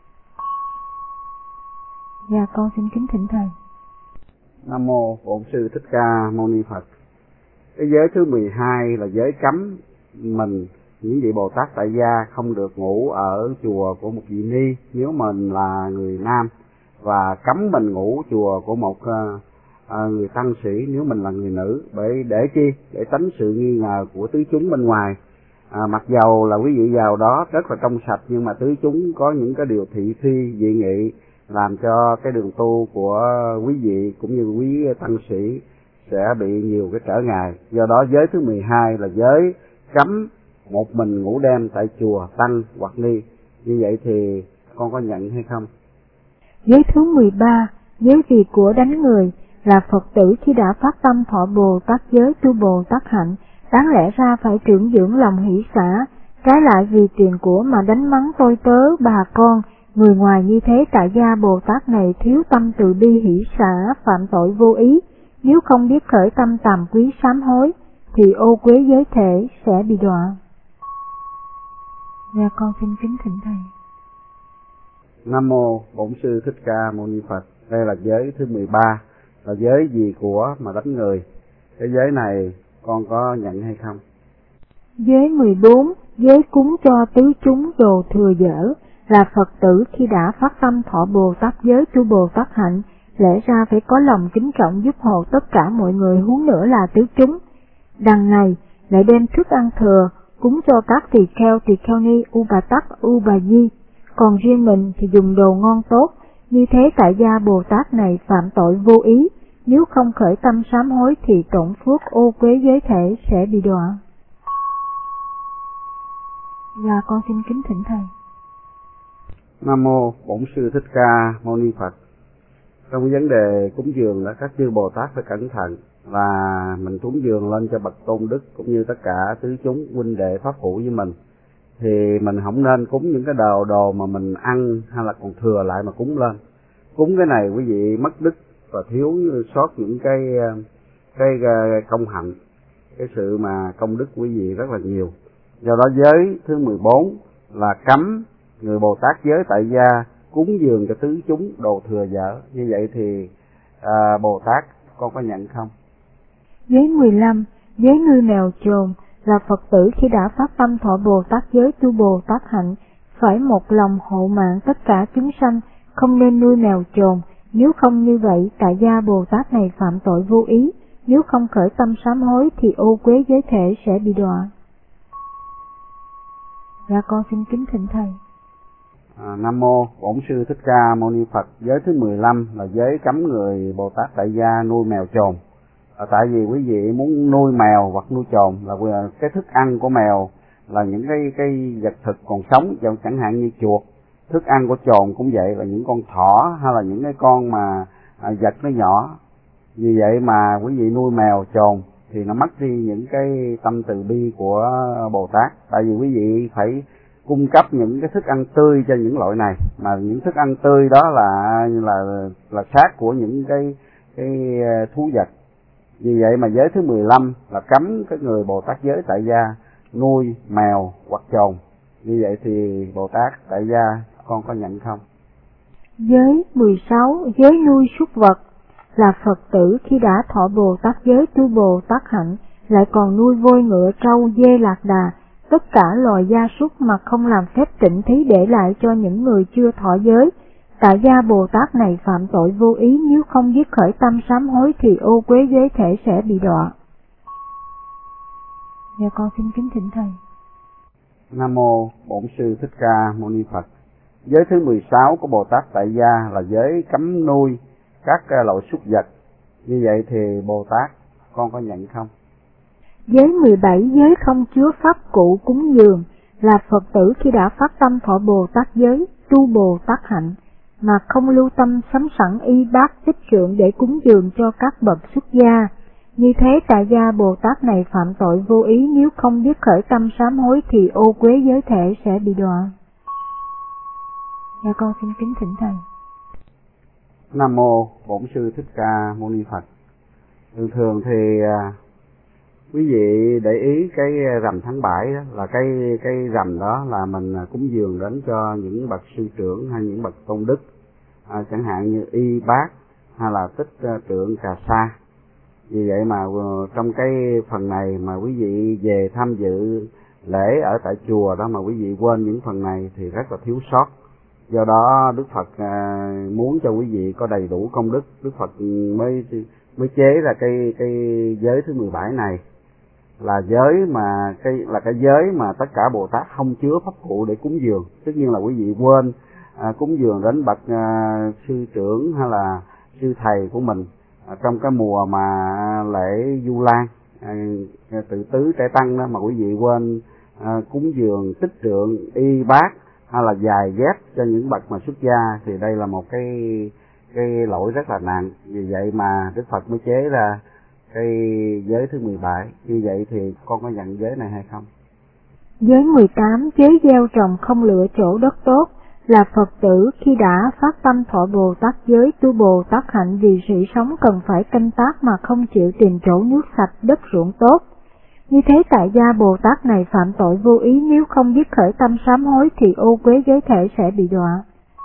Dạ con xin kính thỉnh thầy. Nam mô Bổn Sư Thích Ca Mâu Ni Phật. Cái giới thứ 12 là giới cấm mình, những vị Bồ Tát tại gia không được ngủ ở chùa của một vị ni nếu mình là người nam, và cấm mình ngủ chùa của một người tăng sĩ nếu mình là người nữ. Bởi để chi? Để tránh sự nghi ngờ của tứ chúng bên ngoài. Mặc dầu là quý vị vào đó rất là trong sạch, nhưng mà tứ chúng có những cái điều thị phi dị nghị làm cho cái đường tu của quý vị cũng như quý tăng sĩ sẽ bị nhiều cái trở ngại. Do đó giới thứ 12 là giới cấm một mình ngủ đêm tại chùa, tăng hoặc ni. Như vậy thì con có nhận hay không? Giới thứ 13, giới vì của đánh người, là Phật tử khi đã phát tâm thọ Bồ Tát giới tu Bồ Tát hạnh, đáng lẽ ra phải trưởng dưỡng lòng hỷ xả, Trái lại vì tiền của mà đánh mắng tôi tớ bà con, người ngoài như thế tại gia Bồ Tát này thiếu tâm từ bi hỷ xả, phạm tội vô ý, nếu không biết khởi tâm tàm quý sám hối, thì ô quế giới thể sẽ bị đọa. Dạ con xin kính thỉnh Thầy. Nam mô Bổn Sư Thích Ca Mâu Ni Phật. Đây là giới thứ 13, là giới gì của mà đánh người. Cái giới này con có nhận hay không? Giới 14, giới cúng cho tứ chúng đồ thừa dở, là Phật tử khi đã phát tâm thọ Bồ Tát giới tu Bồ Tát hạnh, lẽ ra phải có lòng kính trọng giúp hộ tất cả mọi người, huống nữa là tứ chúng. Đằng này lại đem thức ăn thừa cúng cho các tỳ kheo ni, u bà tắc, u bà di, còn riêng mình thì dùng đồ ngon tốt. Như thế tại gia Bồ Tát này phạm tội vô ý, nếu không khởi tâm sám hối thì tổn phước ô quế giới thể sẽ bị đọa. Dạ con xin kính thỉnh Thầy. Nam mô Bổn Sư Thích Ca Mâu Ni Phật. Trong vấn đề cúng dường là các chư Bồ Tát phải cẩn thận, và mình cúng dường lên cho bậc tôn đức cũng như tất cả tứ chúng huynh đệ pháp hữu với mình, thì mình không nên cúng những cái đồ mà mình ăn hay là còn thừa lại mà cúng lên. Cúng cái này quý vị mất đức và thiếu sót những cái công hạnh, cái sự mà công đức quý vị rất là nhiều. Do đó giới thứ 14 là cấm người Bồ Tát giới tại gia cúng dường cho tứ chúng đồ thừa dở. Như vậy thì Bồ Tát con có nhận không? Giới 15, giới nuôi mèo chồn, là Phật tử khi đã phát tâm thọ Bồ Tát giới tu Bồ Tát hạnh, phải một lòng hộ mạng tất cả chúng sanh, không nên nuôi mèo chồn. Nếu không như vậy, tại gia Bồ Tát này phạm tội vô ý, nếu không khởi tâm sám hối thì ô quế giới thể sẽ bị đọa. Dạ con xin kính thỉnh Thầy. Nam mô Bổn Sư Thích Ca Mâu Ni Phật. Giới thứ 15 là giới cấm người Bồ Tát tại gia nuôi mèo chồn. Tại vì quý vị muốn nuôi mèo hoặc nuôi chồn là cái thức ăn của mèo là những cái vật thực còn sống, chẳng hạn như chuột. Thức ăn của chồn cũng vậy, là những con thỏ hay là những cái con mà vật nó nhỏ. Vì vậy mà quý vị nuôi mèo chồn thì nó mất đi những cái tâm từ bi của Bồ Tát. Tại vì quý vị phải cung cấp những cái thức ăn tươi cho những loại này, mà những thức ăn tươi đó là xác của những cái thú vật. Vì vậy mà giới thứ 15 là cấm cái người Bồ Tát giới tại gia nuôi mèo hoặc chồn. Như vậy thì Bồ Tát tại gia con có nhận không? Giới 16, giới nuôi súc vật, là Phật tử khi đã thọ Bồ Tát giới tu Bồ Tát hạnh, lại còn nuôi voi ngựa trâu dê lạc đà, tất cả loài gia súc mà không làm phép tịnh thí để lại cho những người chưa thọ giới. Tại gia Bồ Tát này phạm tội vô ý, nếu không biết khởi tâm sám hối thì ô quế giới thể sẽ bị đọa. Dạ con xin kính thỉnh Thầy. Nam mô Bổn Sư Thích Ca Mâu Ni Phật. Giới thứ 16 của Bồ Tát tại gia là giới cấm nuôi các loại súc vật. Như vậy thì Bồ Tát con có nhận không? Giới 17, giới không chứa pháp cụ cúng dường, là Phật tử khi đã phát tâm thọ Bồ Tát giới tu Bồ Tát hạnh, mà không lưu tâm sắm sẵn y bát tích trượng để cúng dường cho các bậc xuất gia. Như thế tại gia Bồ Tát này phạm tội vô ý, nếu không biết khởi tâm sám hối thì ô quế giới thể sẽ bị đọa. Dạ con xin kính thỉnh Thầy. Nam mô Bổn Sư Thích Ca Mâu Ni Phật. Thường thì quý vị để ý cái rằm tháng 7 đó, là cái rằm đó là mình cúng dường đến cho những bậc sư trưởng hay những bậc tôn đức, chẳng hạn như y bát hay là tích trượng cà sa. Vì vậy mà trong cái phần này mà quý vị về tham dự lễ ở tại chùa đó mà quý vị quên những phần này thì rất là thiếu sót. Do đó Đức Phật muốn cho quý vị có đầy đủ công đức, Đức Phật mới chế ra cái giới thứ 17 này, là giới mà cái giới mà tất cả Bồ Tát không chứa pháp cụ để cúng dường. Tất nhiên là quý vị quên cúng dường đến bậc sư trưởng hay là sư thầy của mình trong cái mùa mà lễ Du Lan tự tứ trẻ tăng đó, mà quý vị quên cúng dường tích trượng y bát hay là giày dép cho những bậc mà xuất gia, thì đây là một cái lỗi rất là nặng. Vì vậy mà Đức Phật mới chế ra cái giới thứ 17. Như vậy thì con có nhận giới này hay không? Giới 18, giới gieo trồng không lựa chỗ đất tốt, là Phật tử khi đã phát tâm thọ Bồ Tát giới tu Bồ Tát hạnh vì sự sống cần phải canh tác mà không chịu tìm chỗ nước sạch đất ruộng tốt. Như thế tại gia Bồ Tát này phạm tội vô ý, nếu không biết khởi tâm sám hối thì ô uế giới thể sẽ bị đọa.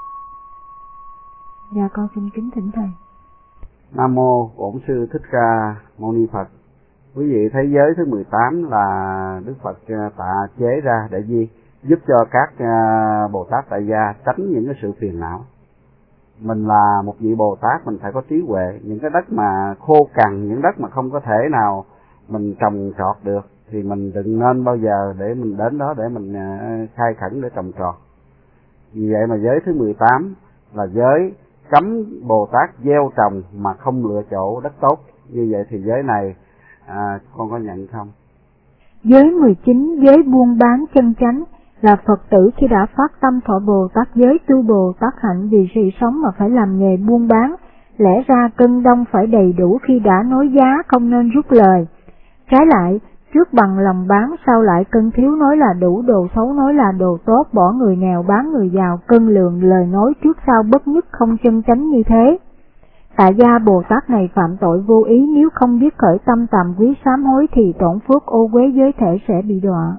Dạ con xin kính thỉnh thầy. Nam mô Bổn Sư Thích Ca Mâu Ni Phật. Quý vị thấy giới thứ 18 là Đức Phật tạ chế ra để giúp cho các Bồ Tát tại gia tránh những cái sự phiền não. Mình là một vị Bồ Tát, mình phải có trí huệ. Những cái đất mà khô cằn, những đất mà không có thể nào mình trồng trọt được thì mình đừng nên bao giờ để mình đến đó để mình khai khẩn để trồng trọt. Vì vậy mà giới thứ 18 là giới cấm Bồ Tát gieo trồng mà không lựa chỗ đất tốt. Như vậy thì giới này con có nhận không? Giới 19, giới buôn bán chân chánh, là Phật tử khi đã phát tâm thọ Bồ Tát giới tu Bồ Tát hạnh vì sự sống mà phải làm nghề buôn bán, lẽ ra cân đông phải đầy đủ khi đã nói giá, không nên rút lời. Trái lại, trước bằng lòng bán, sau lại cân thiếu nói là đủ, đồ xấu nói là đồ tốt, bỏ người nghèo bán người giàu, cân lượng lời nói trước sau bất nhất, không chân chánh như thế. Tại gia Bồ Tát này phạm tội vô ý, nếu không biết khởi tâm tàm quý sám hối thì tổn phước ô uế giới thể sẽ bị đọa.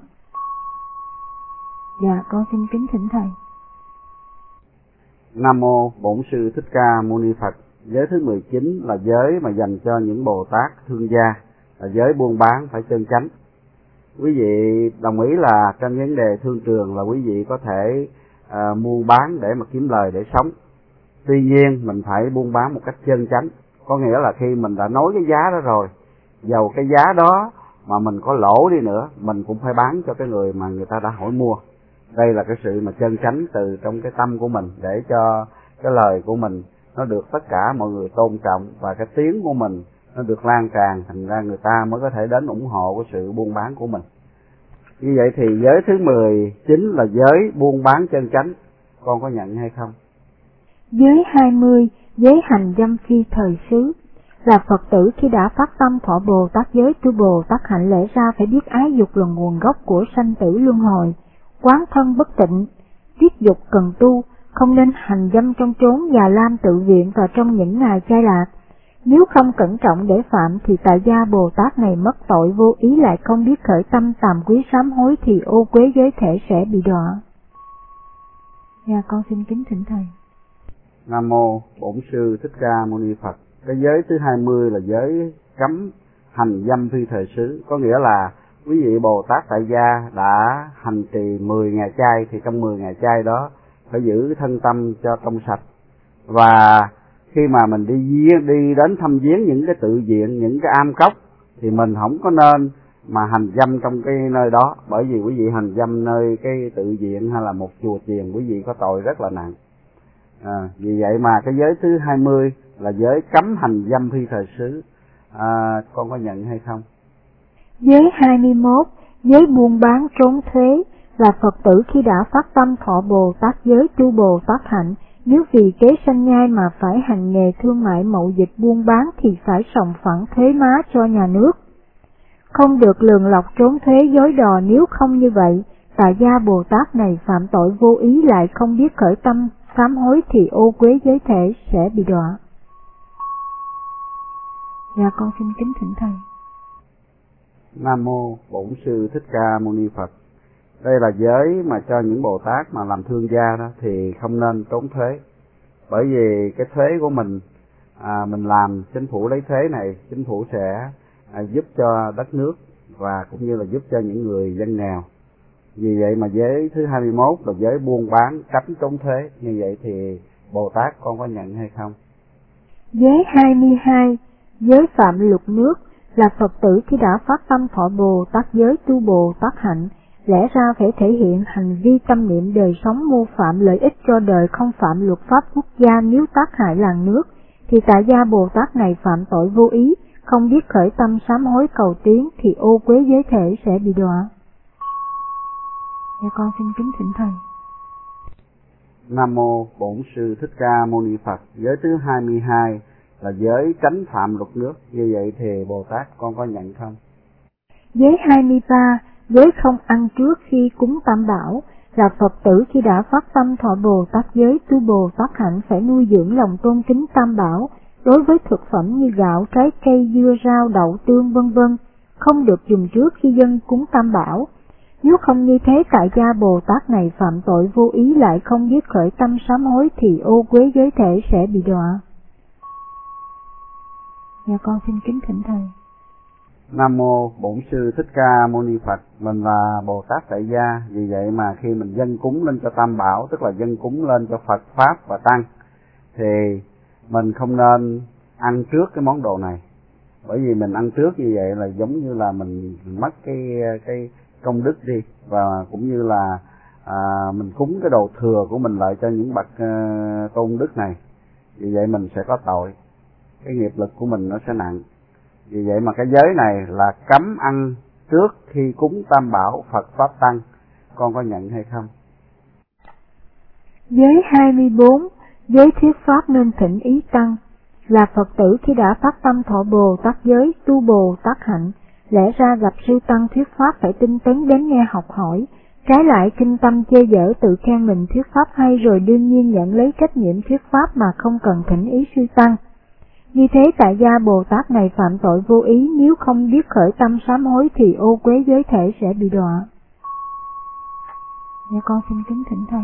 Dạ con xin kính thỉnh thầy. Nam mô Bổn Sư Thích Ca Mâu Ni Phật. Giới thứ 19 là giới mà dành cho những Bồ Tát thương gia, là giới buôn bán phải chân chánh. Quý vị đồng ý là trong vấn đề thương trường là quý vị có thể mua bán để mà kiếm lời để sống. Tuy nhiên mình phải buôn bán một cách chân chánh, có nghĩa là khi mình đã nói cái giá đó rồi, dầu cái giá đó mà mình có lỗ đi nữa, mình cũng phải bán cho cái người mà người ta đã hỏi mua. Đây là cái sự mà chân chánh từ trong cái tâm của mình, để cho cái lời của mình nó được tất cả mọi người tôn trọng, và cái tiếng của mình nó được lan tràn, thành ra người ta mới có thể đến ủng hộ cái sự buôn bán của mình. Như vậy thì giới thứ 19 là giới buôn bán chân chánh, con có nhận hay không? Giới 20, giới hành dâm phi thời xứ, là Phật tử khi đã phát tâm thọ Bồ Tát giới tu Bồ Tát hạnh, lẽ ra phải biết ái dục là nguồn gốc của sanh tử luân hồi, quán thân bất tịnh, tiết dục cần tu, không nên hành dâm trong chốn già lam tự viện và trong những ngày chay lạc. Nếu không cẩn trọng để phạm thì tại gia Bồ Tát này mất tội vô ý, lại không biết khởi tâm tàm quý sám hối thì ô uế giới thể sẽ bị đọa. Dạ con xin kính thỉnh thầy. Nam mô Bổn Sư Thích Ca Mâu Ni Phật. Cái giới thứ 20 là giới cấm hành dâm phi thời xứ, có nghĩa là quý vị Bồ Tát tại gia đã hành trì 10 ngày chay thì trong 10 ngày chay đó phải giữ thân tâm cho trong sạch. Và khi mà mình đi đến thăm viếng những cái tự viện, những cái am cốc thì mình không có nên mà hành dâm trong cái nơi đó, bởi vì quý vị hành dâm nơi cái tự viện hay là một chùa chiền, quý vị có tội rất là nặng. Vì vậy mà cái giới thứ 20 là giới cấm hành dâm phi thời xứ. Con có nhận hay không? Giới 21, giới buôn bán trốn thuế, là Phật tử khi đã phát tâm thọ Bồ Tát giới tu Bồ Tát hạnh, nếu vì kế sanh nhai mà phải hành nghề thương mại mậu dịch buôn bán thì phải sòng phẳng thuế má cho nhà nước. Không được lường lọc trốn thuế dối đò, nếu không như vậy, tại gia Bồ Tát này phạm tội vô ý, lại không biết khởi tâm sám hối thì ô uế giới thể sẽ bị đọa. Dạ con xin kính thỉnh thầy. Nam mô Bổn Sư Thích Ca Mâu Ni Phật. Đây là giới mà cho những Bồ Tát mà làm thương gia đó thì không nên trốn thuế. Bởi vì cái thuế của mình làm chính phủ lấy thuế này, chính phủ sẽ giúp cho đất nước và cũng như là giúp cho những người dân nghèo. Vì vậy mà giới thứ 21 là giới buôn bán cấm trốn thuế. Như vậy thì Bồ Tát con có nhận hay không? Giới 22, giới phạm luật nước, là Phật tử khi đã phát tâm thọ Bồ Tát giới tu Bồ Tát hạnh, lẽ ra phải thể hiện hành vi tâm niệm đời sống mô phạm lợi ích cho đời, không phạm luật pháp quốc gia nếu tác hại làng nước, thì tại gia Bồ Tát này phạm tội vô ý, không biết khởi tâm sám hối cầu tiến thì ô uế giới thể sẽ bị đọa. Dạ con xin kính thỉnh thầy. Nam mô Bổn Sư Thích Ca Mâu Ni Phật. Giới thứ 22 là giới tránh phạm luật nước. Như vậy thì Bồ Tát con có nhận không? Giới 23, giới không ăn trước khi cúng Tam Bảo, là Phật tử khi đã phát tâm thọ Bồ Tát giới tu Bồ Tát hạnh phải nuôi dưỡng lòng tôn kính Tam Bảo đối với thực phẩm như gạo, trái cây, dưa, rau, đậu, tương vân vân, không được dùng trước khi dâng cúng Tam Bảo. Nếu không như thế, tại gia Bồ Tát này phạm tội vô ý lại không biết khởi tâm sám hối thì ô uế giới thể sẽ bị đọa. Dạ con xin kính thỉnh thầy. Nam mô Bổn Sư Thích Ca Mâu Ni Phật. Mình là Bồ Tát tại gia, vì vậy mà khi mình dâng cúng lên cho Tam Bảo, tức là dâng cúng lên cho Phật, Pháp và Tăng, thì mình không nên ăn trước cái món đồ này. Bởi vì mình ăn trước như vậy là giống như là mình mất cái công đức đi, và cũng như là mình cúng cái đồ thừa của mình lại cho những bậc tôn đức này. Vì vậy mình sẽ có tội, cái nghiệp lực của mình nó sẽ nặng. Vì vậy mà cái giới này là cấm ăn trước khi cúng Tam Bảo, Phật, Pháp, Tăng. Con có nhận hay không? Giới 24, giới thuyết Pháp nên thỉnh ý Tăng, là Phật tử khi đã phát tâm thọ Bồ Tát giới tu Bồ Tát hạnh, lẽ ra gặp sư Tăng thuyết Pháp phải tinh tấn đến nghe học hỏi, trái lại kinh tâm chê dở tự khen mình thuyết Pháp hay rồi đương nhiên nhận lấy trách nhiệm thuyết Pháp mà không cần thỉnh ý sư Tăng. Như thế tại gia Bồ Tát này phạm tội vô ý, nếu không biết khởi tâm sám hối thì ô uế giới thể sẽ bị đọa. Dạ con xin kính thỉnh thầy.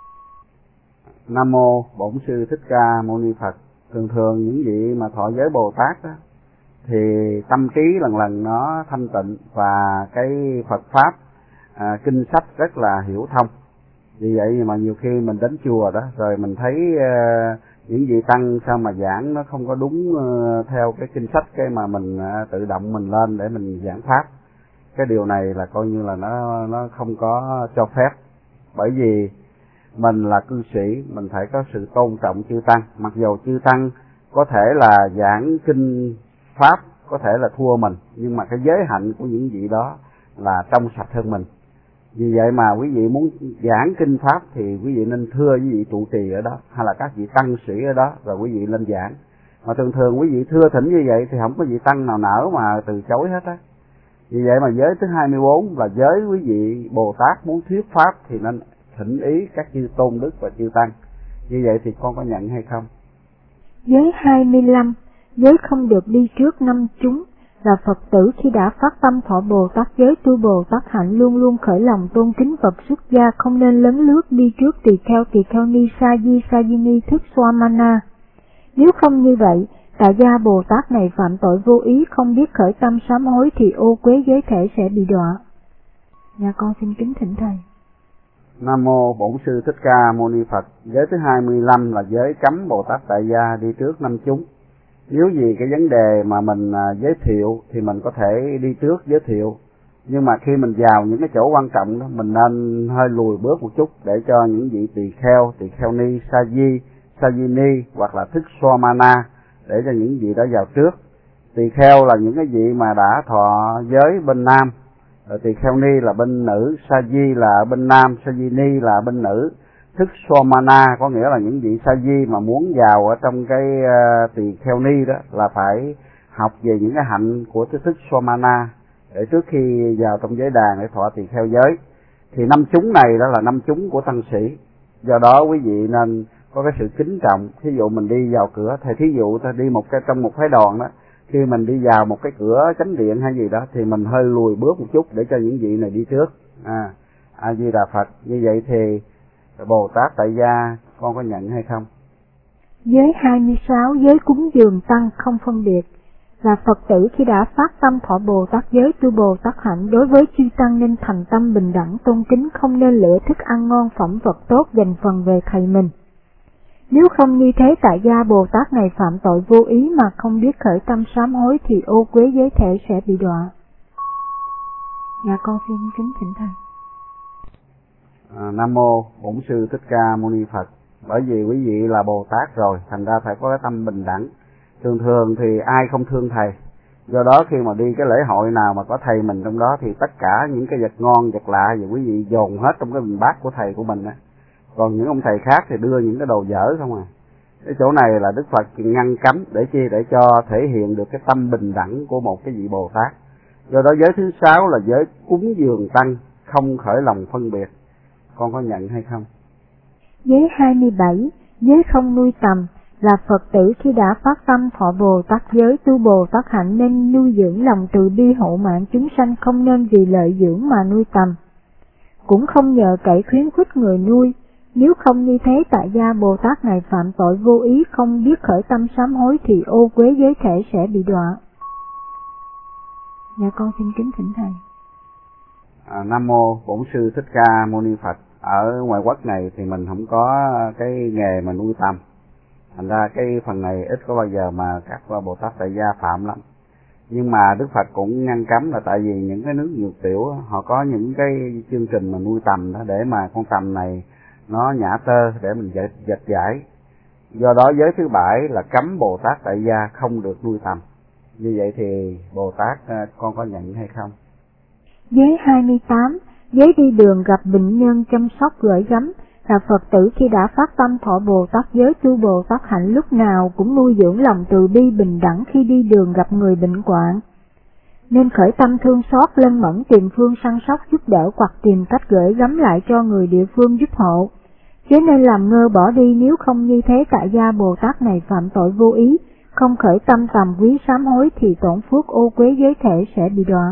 Nam mô Bổn Sư Thích Ca Mâu Ni Phật. Thường những vị mà thọ giới Bồ Tát đó, thì tâm trí lần lần nó thanh tịnh và cái Phật Pháp kinh sách rất là hiểu thông. Vì vậy mà nhiều khi mình đến chùa đó rồi mình thấy những vị tăng sao mà giảng nó không có đúng theo cái kinh sách, cái mà mình tự động mình lên để mình giảng Pháp. Cái điều này là coi như là nó không có cho phép. Bởi vì mình là cư sĩ, mình phải có sự tôn trọng chư tăng. Mặc dù chư tăng có thể là giảng kinh Pháp có thể là thua mình, nhưng mà cái giới hạnh của những vị đó là trong sạch hơn mình. Vì vậy mà quý vị muốn giảng kinh Pháp thì quý vị nên thưa quý vị trụ trì ở đó, hay là các vị tăng sĩ ở đó, rồi quý vị lên giảng. Mà thường quý vị thưa thỉnh như vậy thì không có vị tăng nào nỡ mà từ chối hết á. Vì vậy mà giới thứ 24 là giới quý vị Bồ Tát muốn thuyết Pháp thì nên thỉnh ý các chư tôn đức và chư tăng. Như vậy thì con có nhận hay không? Giới 25, giới không được đi trước năm chúng, là Phật tử khi đã phát tâm thọ Bồ Tát giới tu Bồ Tát hạnh luôn luôn khởi lòng tôn kính Phật xuất gia, không nên lấn lướt đi trước tỳ kheo ni, sa di ni, thức Swamana. Nếu không như vậy, tại gia Bồ Tát này phạm tội vô ý, không biết khởi tâm sám hối thì ô uế giới thể sẽ bị đọa. Dạ con xin kính thỉnh thầy. Nam mô Bổn Sư Thích Ca Mâu Ni Phật. Giới thứ 25 là giới cấm Bồ Tát tại gia đi trước năm chúng. Nếu vì cái vấn đề mà mình giới thiệu thì mình có thể đi trước giới thiệu, nhưng mà khi mình vào những cái chỗ quan trọng đó, mình nên hơi lùi bước một chút để cho những vị tỳ kheo ni, sa di ni hoặc là thức Swamana, để cho những vị đó vào trước. Tỳ kheo là những cái vị mà đã thọ giới bên nam, tỳ kheo ni là bên nữ, sa di là bên nam, sa di ni là bên nữ. Thức Swamana có nghĩa là những vị sa di mà muốn vào ở trong cái tỳ kheo ni đó là phải học về những cái hạnh của thức Swamana để trước khi vào trong giới đàn để thọ tỳ kheo giới. Thì năm chúng này đó là năm chúng của tăng sĩ. Do đó quý vị nên có cái sự kính trọng. Thí dụ mình đi vào cửa, thí dụ ta đi trong một phái đoàn đó, khi mình đi vào một cái cửa chánh điện hay gì đó thì mình hơi lùi bước một chút để cho những vị này đi trước. A Di Đà Phật. Như vậy thì Bồ Tát tại gia con có nhận hay không? Giới 26, giới cúng dường tăng không phân biệt, là Phật tử khi đã phát tâm thọ Bồ Tát giới tu Bồ Tát hạnh, đối với chư tăng nên thành tâm bình đẳng tôn kính, không nên lựa thức ăn ngon phẩm vật tốt dành phần về thầy mình. Nếu không như thế tại gia Bồ Tát này phạm tội vô ý mà không biết khởi tâm sám hối thì ô uế giới thể sẽ bị đọa. Dạ con xin kính thỉnh thầy. Nam mô Bổn Sư Thích Ca Mâu Ni Phật. Bởi vì quý vị là Bồ Tát rồi, thành ra phải có cái tâm bình đẳng. Thường thì ai không thương thầy. Do đó khi mà đi cái lễ hội nào mà có thầy mình trong đó thì tất cả những cái vật ngon, vật lạ thì quý vị dồn hết trong cái bình bát của thầy của mình á. Còn những ông thầy khác thì đưa những cái đồ dở không à. Cái chỗ này là Đức Phật ngăn cấm để chi? Để cho thể hiện được cái tâm bình đẳng của một cái vị Bồ Tát. Do đó giới thứ 6 là giới cúng dường tăng, không khởi lòng phân biệt. Con có nhận hay không? Giới 27, giới không nuôi tầm, là Phật tử khi đã phát tâm thọ Bồ Tát giới tu Bồ Tát hạnh nên nuôi dưỡng lòng từ bi hộ mạng chúng sanh, không nên vì lợi dưỡng mà nuôi tầm. Cũng không nhờ cậy khuyến khích người nuôi, nếu không như thế tại gia Bồ Tát này phạm tội vô ý không biết khởi tâm sám hối thì ô uế giới thể sẽ bị đọa. Dạ con xin kính thỉnh thầy. Nam mô Bổn Sư Thích Ca Mâu Ni Phật. Ở ngoại quốc này thì mình không có cái nghề mà nuôi tầm, thành ra cái phần này ít có bao giờ mà các Bồ Tát tại gia phạm lắm. Nhưng mà Đức Phật cũng ngăn cấm là tại vì những cái nước dược tiểu họ có những cái chương trình mà nuôi tầm đó, để mà con tầm này nó nhả tơ để mình dệt giải. Do đó giới thứ 7 là cấm Bồ Tát tại gia không được nuôi tầm. Như vậy thì Bồ Tát con có nhận hay không? Giới 28, giới đi đường gặp bệnh nhân chăm sóc gửi gắm, là Phật tử khi đã phát tâm thọ Bồ Tát giới tu Bồ Tát hạnh lúc nào cũng nuôi dưỡng lòng từ bi bình đẳng khi đi đường gặp người bệnh hoạn, nên khởi tâm thương xót lân mẫn tìm phương săn sóc giúp đỡ hoặc tìm cách gửi gắm lại cho người địa phương giúp hộ. Chứ nên làm ngơ bỏ đi, nếu không như thế tại gia Bồ Tát này phạm tội vô ý, không khởi tâm tầm quý sám hối thì tổn phước ô uế giới thể sẽ bị đọa.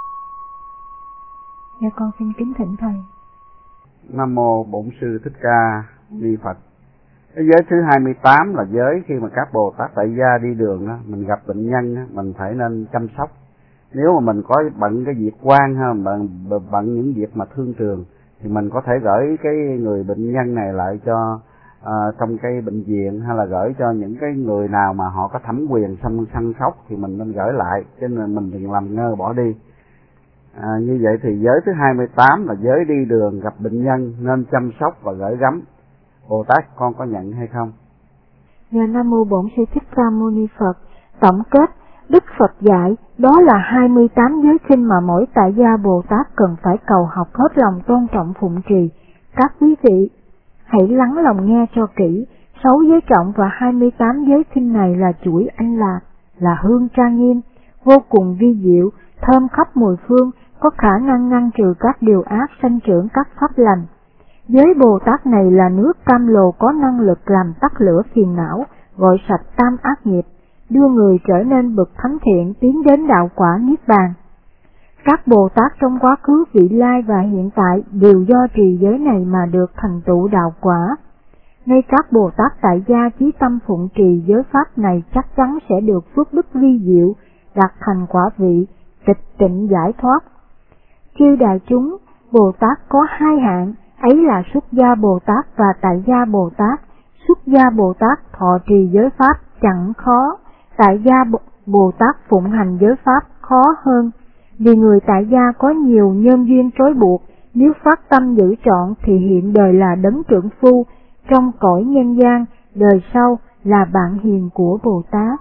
Dạ con xin kính thỉnh thầy. Nam mô Bổn Sư Thích Ca Ni Phật. Cái giới thứ 28 là giới khi mà các Bồ Tát tại gia đi đường á, mình gặp bệnh nhân á, mình phải nên chăm sóc. Nếu mà mình có bận cái việc quan ha, bận những việc mà thương trường thì mình có thể gửi cái người bệnh nhân này lại cho trong cái bệnh viện, hay là gửi cho những cái người nào mà họ có thẩm quyền săn sóc thì mình nên gửi lại, cho nên mình đừng làm ngơ bỏ đi. Như vậy thì giới thứ 28 là giới đi đường gặp bệnh nhân nên chăm sóc và gửi gắm. Bồ Tát con có nhận hay không? Dạ Nam mô Bổn Sư Thích Ca Mâu Ni Phật. Tổng kết, Đức Phật dạy đó là 28 giới kinh mà mỗi tại gia Bồ Tát cần phải cầu học hết lòng tôn trọng phụng trì. Các quý vị hãy lắng lòng nghe cho kỹ. 6 giới trọng và 28 giới kinh này là chuỗi anh lạc, là hương trang nghiêm, vô cùng vi diệu, thơm khắp mùi phương, có khả năng ngăn trừ các điều ác, sanh trưởng các pháp lành. Giới Bồ Tát này là nước cam lồ có năng lực làm tắt lửa phiền não, gọi sạch tam ác nghiệp, đưa người trở nên bậc thánh thiện, tiến đến đạo quả niết bàn. Các Bồ Tát trong quá khứ, vị lai và hiện tại đều do trì giới này mà được thành tựu đạo quả. Ngay các Bồ Tát tại gia chí tâm phụng trì giới pháp này chắc chắn sẽ được phước đức vi diệu, đạt thành quả vị tịch tịnh giải thoát. Chư đại chúng, Bồ Tát có 2 hạng, ấy là xuất gia Bồ Tát và tại gia Bồ Tát. Xuất gia Bồ Tát thọ trì giới pháp chẳng khó, tại gia Bồ Tát phụng hành giới pháp khó hơn. Vì người tại gia có nhiều nhân duyên trói buộc, nếu phát tâm giữ trọn thì hiện đời là đấng trưởng phu, trong cõi nhân gian, đời sau là bạn hiền của Bồ Tát.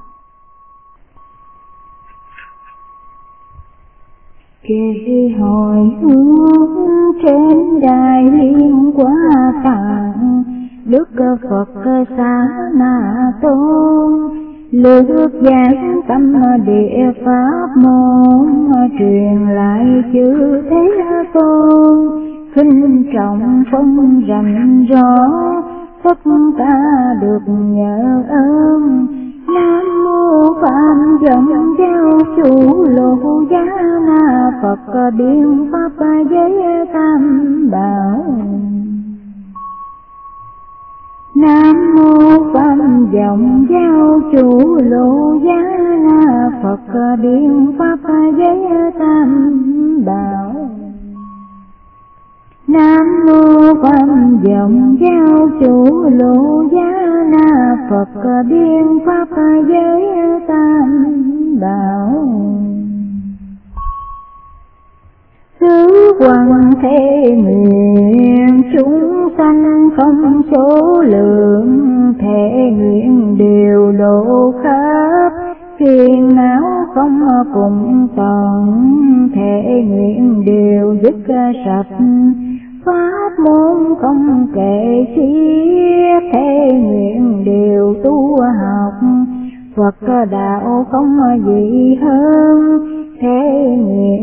Kê hồi hướng trên đài liên quá tạng, Đức Phật Xá Na Tôn, lược giảng tâm địa pháp môn, truyền lại chữ Thế Tôn, khinh trọng phân rành rõ, tất cả được nhờ ơn. Nam mô Phạm Dòng Giáo Chủ Lô Giá Na Phật Điện Pháp Giới Tam Bảo. Nam mô Phạm Dòng Giáo Chủ Lô Giá Na Phật Điện Pháp Giới Tam Bảo. Nam mô Phạm Dòng Giáo Chủ Lô Giá Na Phật Điện Pháp Giới Tam Bảo. Xứ quần thế nguyện chúng sanh không số lượng, thể nguyện đều độ khắp, phiền não không cùng tận, thể nguyện đều dứt sạch, pháp môn không kể xiết, thể nguyện đều tu học, Phật đạo không gì hơn, thể nguyện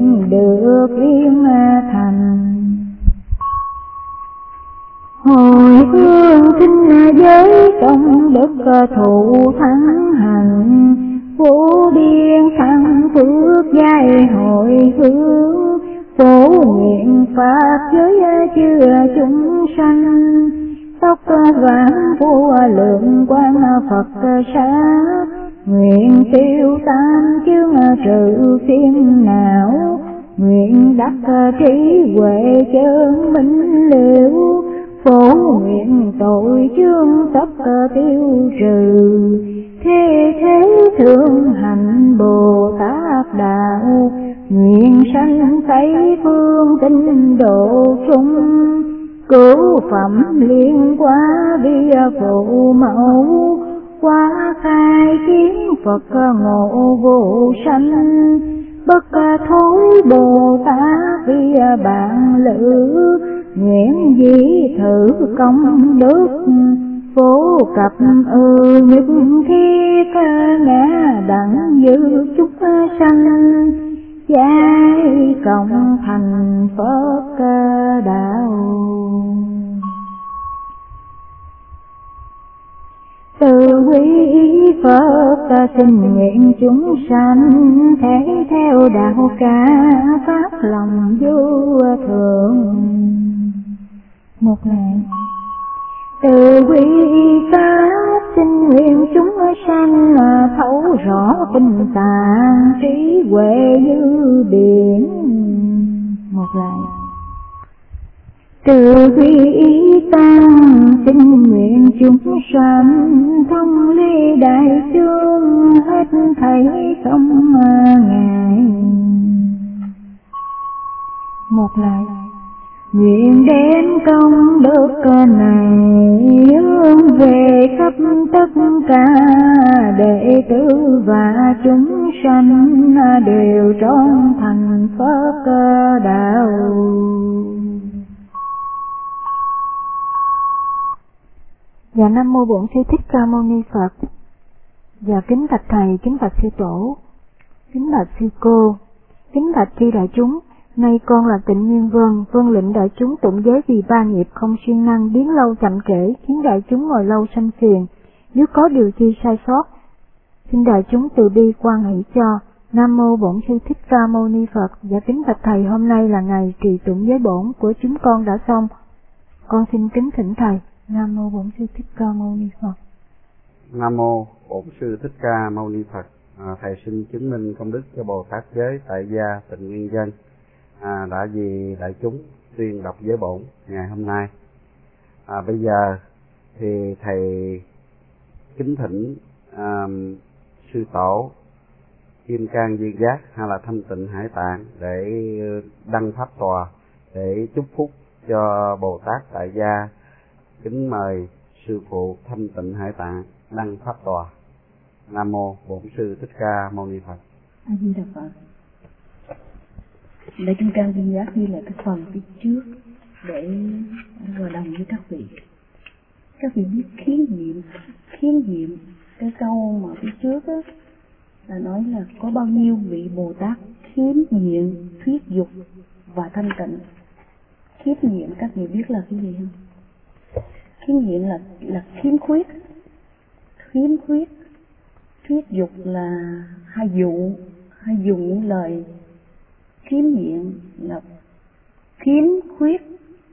thụ thắng hành, vô biên thắng phước giai hội hướng, phổ nguyện pháp giới chư chúng sanh. Tóc vãng vô lượng quang Phật sát, nguyện tiêu tam chướng trừ phiền não, nguyện đắc trí huệ chân minh liễu, phổ nguyện tội chướng tất tiêu trừ. Thế thế thượng hành Bồ Tát đạo, nguyện sanh Tây phương tinh độ chung, cứu phẩm liên quá vi phụ mẫu, quá khai kiến Phật ngộ vô sanh. Bất thối Bồ Tát vi bạn lữ, nguyện dĩ thử công đức, phổ cập nhất thiết ngã đẳng như chúng sanh, giai cộng thành Phật đạo. Từ quý Phật xin nguyện chúng sanh, thể theo đạo cả pháp lòng vô thượng. Một lại. Từ quý Pháp xin nguyện chúng sanh, thấu rõ tinh tạng trí huệ như biển. Một lại. Từ quý Tăng xin nguyện chúng sanh, thông ly đại chương hết thảy không ngại. Một lại. Nguyện đem công đức này hướng về khắp tất cả đệ tử và chúng sanh đều trọn thành Phật đạo. Dạ Nam Mô Bổn Sư Thích Ca Mâu Ni Phật. Dạ kính bạch thầy, kính bạch sư tổ, kính bạch sư cô, kính bạch chư đại chúng. Nay con là Tịnh Nhiên vâng lệnh đại chúng tụng giới vì ba nghiệp không siêng năng, biến lâu chậm trễ, khiến đại chúng ngồi lâu sanh phiền. Nếu có điều chi sai sót, xin đại chúng từ bi quan hỷ cho. Nam Mô Bổn Sư Thích Ca Mâu Ni Phật. Dạ kính bạch thầy, hôm nay là ngày trì tụng giới bổn của chúng con đã xong. Con xin kính thỉnh thầy. Nam Mô Bổn Sư Thích Ca Mâu Ni Phật. Nam Mô Bổn Sư Thích Ca Mâu Ni Phật. Thầy xin chứng minh công đức cho Bồ Tát giới tại gia Tịnh Nguyên Dân đã vì đại chúng tuyên đọc giới bổn ngày hôm nay. Bây giờ thì thầy kính thỉnh sư tổ Kim Cang Viên Giác hay là Thanh Tịnh Hải Tạng để đăng pháp tòa để chúc phúc cho Bồ Tát tại gia. Kính mời sư phụ Thanh Tịnh Hải Tạng đăng pháp tòa. Nam Mô Bổn Sư Thích Ca Mâu Ni Phật. A Di Đà Phật. Để Kim Cang Viên Giác ghi lại cái phần phía trước để hòa đồng với các vị. Các vị biết khiếm nhiệm cái câu mà phía trước á là nói là có bao nhiêu vị Bồ Tát khiếm nhiệm, thuyết dục và thanh tịnh. Khiếm nhiệm các vị biết là cái gì không? Khiếm nhiệm là khiếm khuyết, thuyết dục là hay dùng những lời khiếm nhiệm là khiếm khuyết,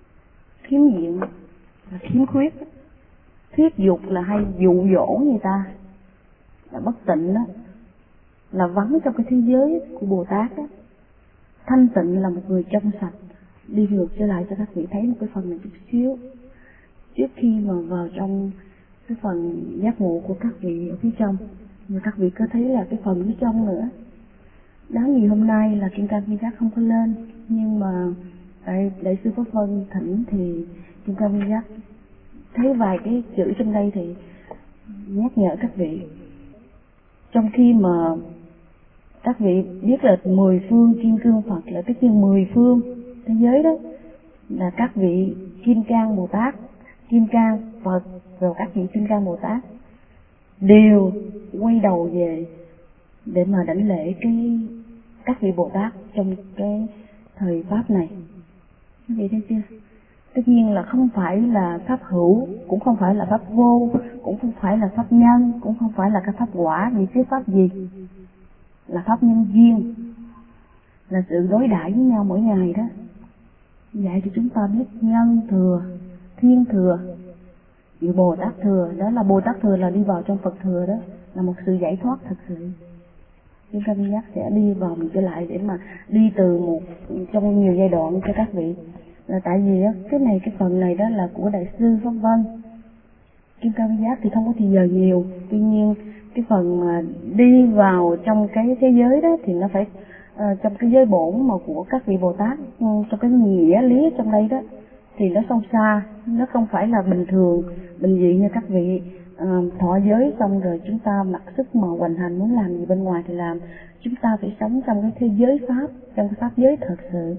thuyết dục là hay dụ dỗ người ta, là bất tịnh đó, là vắng trong cái thế giới của Bồ Tát đó. Thanh tịnh là một người trong sạch. Đi ngược trở lại cho các vị thấy một cái phần này chút xíu trước khi mà vào trong cái phần giác ngộ của các vị ở phía trong. Mà các vị có thấy là cái phần phía trong nữa. Đáng gì hôm nay là Kim Cang Viên Giác không có lên, nhưng mà đại sư Pháp Vân thỉnh thì Kim Cang Viên Giác thấy vài cái chữ trong đây thì nhắc nhở các vị. Trong khi mà các vị biết là 10 phương kim cương Phật là cái chữ 10 phương thế giới đó, là các vị Kim Cang Bồ Tát, Kim Cang Phật rồi các vị Kim Cang Bồ Tát đều quay đầu về để mà đảnh lễ các vị Bồ Tát trong cái thời Pháp này. Các vị thấy chưa? Tất nhiên là không phải là pháp hữu, cũng không phải là pháp vô, cũng không phải là pháp nhân, cũng không phải là cái pháp quả, vì cái pháp gì? Là pháp nhân duyên, là sự đối đãi với nhau mỗi ngày đó. Vậy thì chúng ta biết nhân thừa, thiên thừa, vì Bồ Tát thừa, đó là Bồ Tát thừa là đi vào trong Phật thừa đó, là một sự giải thoát thật sự. Chúng ta giác sẽ đi vào mình trở lại để mà đi từ trong nhiều giai đoạn cho các vị. Là tại vì cái này, cái phần này đó là của Đại sư Pháp Vân. Kim Cang Giác thì không có thì giờ nhiều, tuy nhiên cái phần mà đi vào trong cái thế giới đó thì nó phải trong cái giới bổn mà của các vị Bồ Tát, trong cái nghĩa lý trong đây đó thì nó sâu xa, nó không phải là bình thường, bình dị như các vị thọ giới xong rồi chúng ta mặc sức mà hoành hành, muốn làm gì bên ngoài thì làm. Chúng ta phải sống trong cái thế giới pháp, trong cái pháp giới thật sự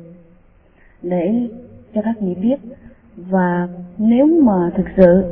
để cho các vị biết. Và nếu mà thực sự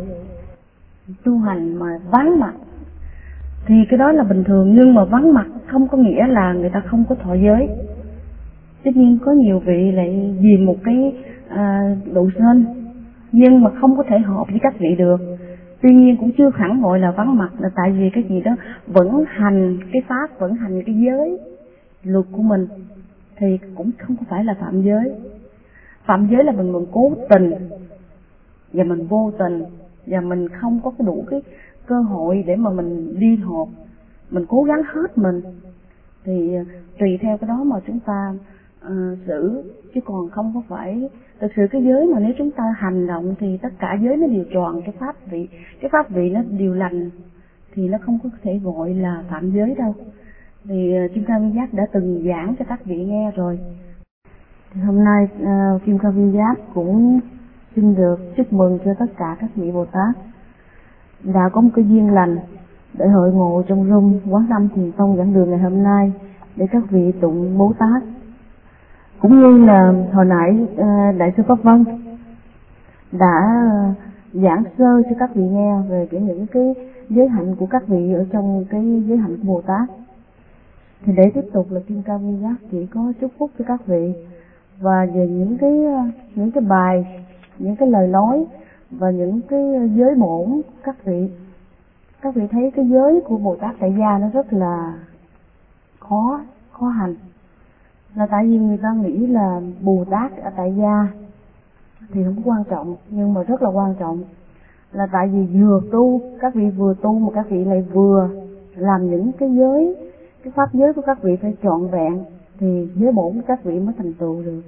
tu hành mà vắng mặt thì cái đó là bình thường, nhưng mà vắng mặt không có nghĩa là người ta không có thọ giới. Tất nhiên có nhiều vị lại vì một cái độ sinh nhưng mà không có thể hợp với các vị được. Tuy nhiên cũng chưa hẳn gọi là vắng mặt, là tại vì cái gì đó vẫn hành cái pháp, vẫn hành cái giới luật của mình thì cũng không có phải là phạm giới. Phạm giới là mình cố tình và mình vô tình và mình không có đủ cái cơ hội để mà mình đi hợp, mình cố gắng hết mình thì tùy theo cái đó mà chúng ta xử, chứ còn không có phải thực sự cái giới mà nếu chúng ta hành động thì tất cả giới nó đều tròn cái pháp vị nó đều lành thì nó không có thể gọi là phạm giới đâu. Thì Kim Cang Giác đã từng giảng cho các vị nghe rồi. Thì hôm nay Kim Cang Giác cũng xin được chúc mừng cho tất cả các vị Bồ Tát đã có một cái duyên lành để hội ngộ trong room Quán Tâm Thiền Tông giảng đường ngày hôm nay để các vị tụng Bố Tát. Cũng như là hồi nãy Đại sư Pháp Vân đã giảng sơ cho các vị nghe về những cái giới hạnh của các vị ở trong cái giới hạnh của Bồ Tát, thì để tiếp tục là Kim Cang Giác chỉ có chúc phúc cho các vị và về những cái bài, những cái lời nói và những cái giới bổn các vị thấy cái giới của Bồ Tát tại gia nó rất là khó hành, là tại vì người ta nghĩ là Bồ Tát ở tại gia thì không quan trọng, nhưng mà rất là quan trọng, là tại vì vừa tu, các vị vừa tu mà các vị lại vừa làm những cái giới, cái pháp giới của các vị phải trọn vẹn thì giới bổn của các vị mới thành tựu được.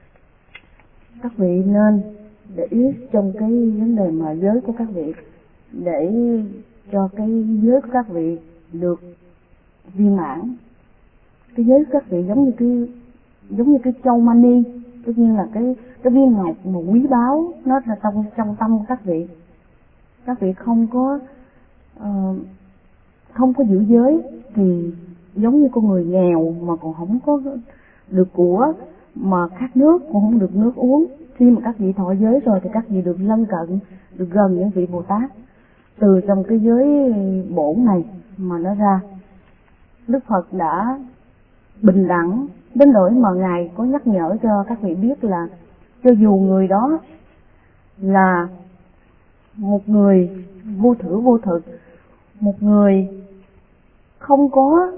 Các vị nên để ý trong cái vấn đề mà giới của các vị để cho cái giới của các vị được viên mãn. Cái giới của các vị giống như cái châu mani, tất nhiên là cái viên ngọc mà quý báu, nó là trong tâm của các vị. Các vị không có giữ giới thì giống như con người nghèo mà còn không có được của, mà khát nước còn không được nước uống. Khi mà các vị thọ giới rồi thì các vị được lân cận, được gần những vị Bồ Tát từ trong cái giới bổn này mà nó ra. Đức Phật đã bình đẳng đến nỗi mà Ngài có nhắc nhở cho các vị biết là cho dù người đó là một người vô thử vô thực, một người không có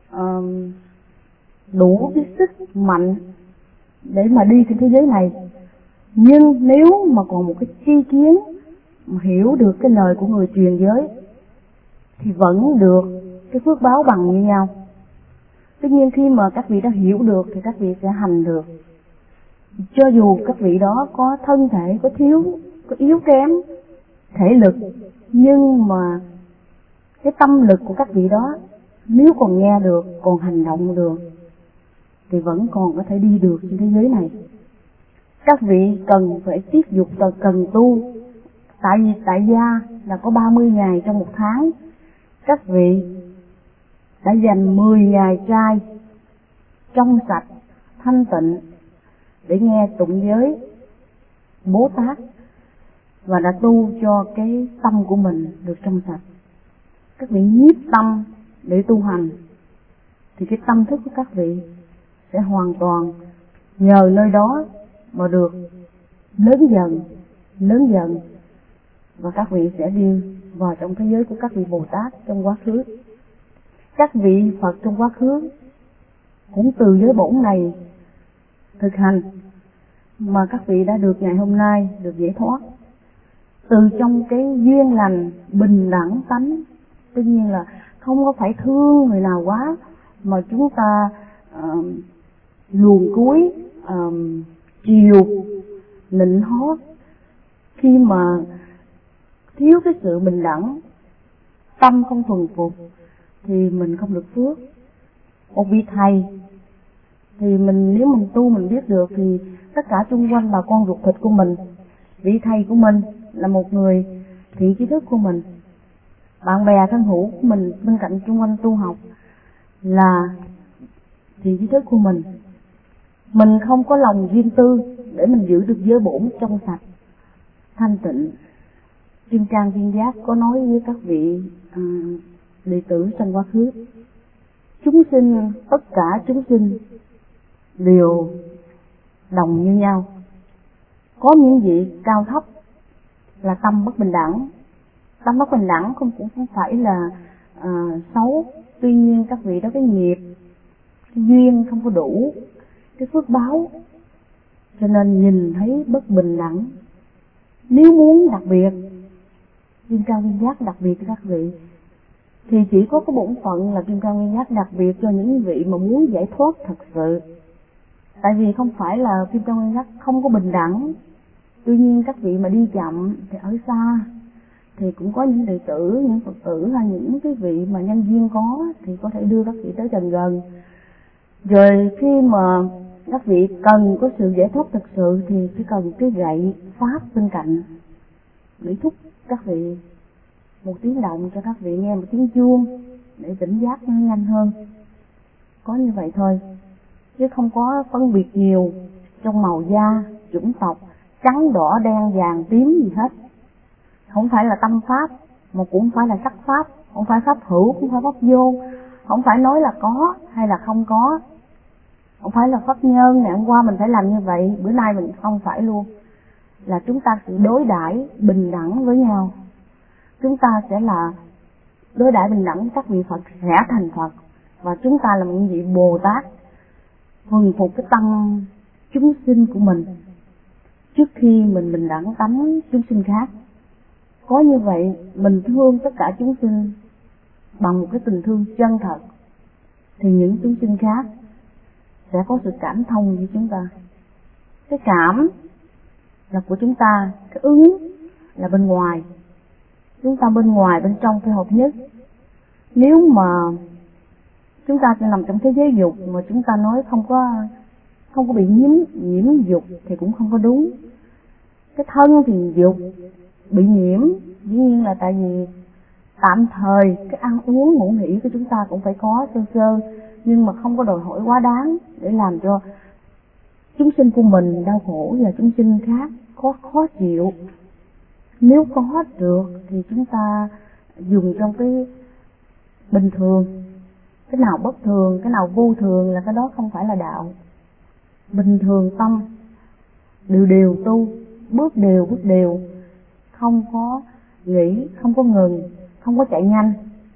đủ cái sức mạnh để mà đi trên thế giới này, nhưng nếu mà còn một cái tri kiến mà hiểu được cái lời của người truyền giới thì vẫn được cái phước báo bằng như nhau. Tất nhiên khi mà các vị đã hiểu được thì các vị sẽ hành được, cho dù các vị đó có thân thể có yếu kém thể lực, nhưng mà cái tâm lực của các vị đó nếu còn nghe được, còn hành động được thì vẫn còn có thể đi được trên thế giới này. Các vị cần phải tiếp tục cần tu, tại vì tại gia là có 30 ngày trong một tháng, các vị đã dành 10 ngày trai trong sạch thanh tịnh để nghe tụng giới Bố Tát và đã tu cho cái tâm của mình được trong sạch. Các vị nhiếp tâm để tu hành thì cái tâm thức của các vị sẽ hoàn toàn nhờ nơi đó mà được lớn dần, và các vị sẽ đi vào trong thế giới của các vị Bồ Tát trong quá khứ. Các vị Phật trong quá khứ cũng từ giới bổn này thực hành mà các vị đã được ngày hôm nay được giải thoát từ trong cái duyên lành bình đẳng tánh. Tất nhiên là không có phải thương người nào quá mà chúng ta luồn cuối, chiều, nịnh hót. Khi mà thiếu cái sự bình đẳng, tâm không thuần phục thì mình không được phước. Một vị thầy thì nếu mình tu mình biết được thì tất cả xung quanh là con ruột thịt của mình. Vị thầy của mình là một người thiện tri thức của mình. Bạn bè thân hữu của mình bên cạnh xung quanh tu học là thiện tri thức của mình. Mình không có lòng riêng tư để mình giữ được giới bổn trong sạch, thanh tịnh. Kim Cang Viên Giác có nói với các vị đệ tử trong quá khứ, chúng sinh, tất cả chúng sinh đều đồng như nhau. Có những vị cao thấp là tâm bất bình đẳng. Tâm bất bình đẳng cũng không phải là xấu. Tuy nhiên các vị đó cái nghiệp, cái duyên không có đủ, cái phước báo, cho nên nhìn thấy bất bình đẳng. Nếu muốn đặc biệt, Kim Cang Viên Giác đặc biệt cho các vị, thì chỉ có cái bổn phận là Kim Cang Viên Giác đặc biệt cho những vị mà muốn giải thoát thật sự. Tại vì không phải là Kim Cang Viên Giác không có bình đẳng. Tuy nhiên các vị mà đi chậm thì ở xa thì cũng có những đệ tử, những Phật tử hay những cái vị mà nhân duyên có thì có thể đưa các vị tới gần. Rồi khi mà các vị cần có sự giải thoát thực sự thì chỉ cần cái gậy pháp bên cạnh để thúc các vị, một tiếng động cho các vị nghe một tiếng chuông để tỉnh giác nó nhanh hơn. Có như vậy thôi, chứ không có phân biệt nhiều trong màu da, chủng tộc, trắng đỏ đen vàng tím gì hết. Không phải là tâm pháp mà cũng không phải là sắc pháp, không phải pháp hữu, không phải pháp vô, không phải nói là có hay là không có, không phải là pháp nhân ngày hôm qua mình phải làm như vậy, bữa nay mình không phải luôn. Là chúng ta sẽ đối đãi bình đẳng với nhau. Chúng ta sẽ là đối đãi bình đẳng, các vị Phật sẽ thành Phật, và chúng ta là những vị Bồ Tát thuần phục cái tâm chúng sinh của mình trước khi mình bình đẳng tánh chúng sinh khác. Có như vậy mình thương tất cả chúng sinh bằng một cái tình thương chân thật thì những chúng sinh khác sẽ có sự cảm thông với chúng ta. Cái cảm là của chúng ta, cái ứng là bên ngoài. Chúng ta bên ngoài bên trong phải hợp nhất. Nếu mà chúng ta sẽ nằm trong thế giới dục mà chúng ta nói không có bị nhiễm dục thì cũng không có đúng. Cái thân thì dục bị nhiễm, dĩ nhiên là tại vì tạm thời cái ăn uống ngủ nghỉ của chúng ta cũng phải có sơ, nhưng mà không có đòi hỏi quá đáng để làm cho chúng sinh của mình đau khổ và chúng sinh khác có khó chịu. Nếu có được thì chúng ta dùng trong cái bình thường. Cái nào bất thường, cái nào vô thường là cái đó không phải là đạo. Bình thường tâm đều tu, bước đều, không có nghỉ, không có ngừng, không có chạy nhanh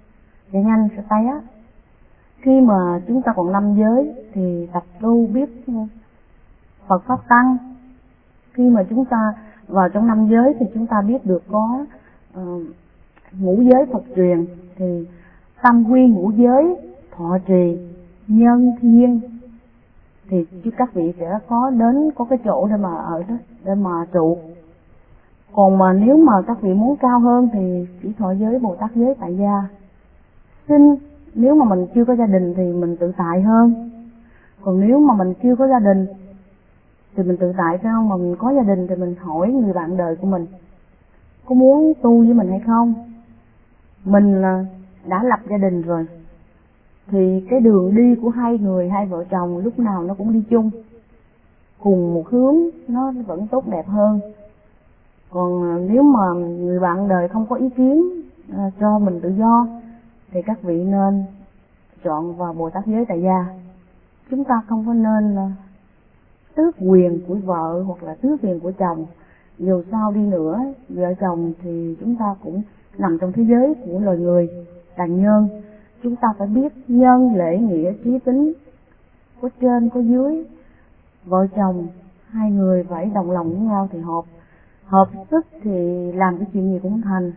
sẽ té. Khi mà chúng ta còn năm giới thì tập tu biết Phật Pháp Tăng. Khi mà chúng ta vào trong năm giới thì chúng ta biết được có ngũ giới Phật truyền, thì tâm quy ngũ giới, thọ trì, nhân thiên, thì các vị sẽ có cái chỗ để mà ở đó, để mà trụ. Còn mà nếu mà các vị muốn cao hơn thì chỉ thọ giới Bồ Tát giới tại gia. Nếu mà mình chưa có gia đình thì mình tự tại hơn. Còn nếu mà mình chưa có gia đình thì mình tự tại phải không? Mà mình có gia đình thì mình hỏi người bạn đời của mình có muốn tu với mình hay không. Mình đã lập gia đình rồi thì cái đường đi của hai vợ chồng lúc nào nó cũng đi chung, cùng một hướng, nó vẫn tốt đẹp hơn. Còn nếu mà người bạn đời không có ý kiến cho mình tự do thì các vị nên chọn vào Bồ Tát giới tại gia. Chúng ta không có nên tước quyền của vợ hoặc là tước quyền của chồng. Dù sao đi nữa, vợ chồng thì chúng ta cũng nằm trong thế giới của loài người tàn nhân. Chúng ta phải biết nhân, lễ, nghĩa, trí, tính, có trên có dưới. Vợ chồng hai người phải đồng lòng với nhau thì hợp sức thì làm cái chuyện gì cũng thành.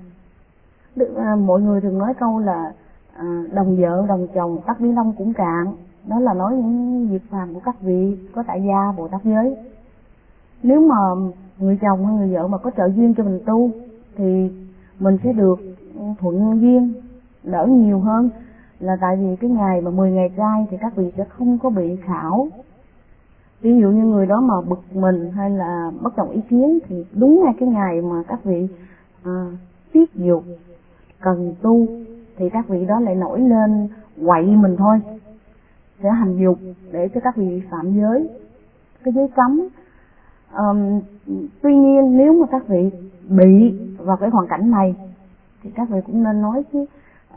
Mọi người thường nói câu là đồng vợ đồng chồng tắt biển Đông cũng cạn. Đó là nói những việc phàm của các vị có tại gia Bồ Tát giới. Nếu mà người chồng hay người vợ mà có trợ duyên cho mình tu thì mình sẽ được thuận duyên đỡ nhiều hơn, là tại vì cái ngày mà 10 ngày trai thì các vị sẽ không có bị khảo. Ví dụ như người đó mà bực mình hay là bất đồng ý kiến thì đúng ngay cái ngày mà các vị tiết dục cần tu thì các vị đó lại nổi lên quậy mình thôi, sẽ hành dục để cho các vị phạm giới, cái giới cấm. Tuy nhiên nếu mà các vị bị vào cái hoàn cảnh này thì các vị cũng nên nói với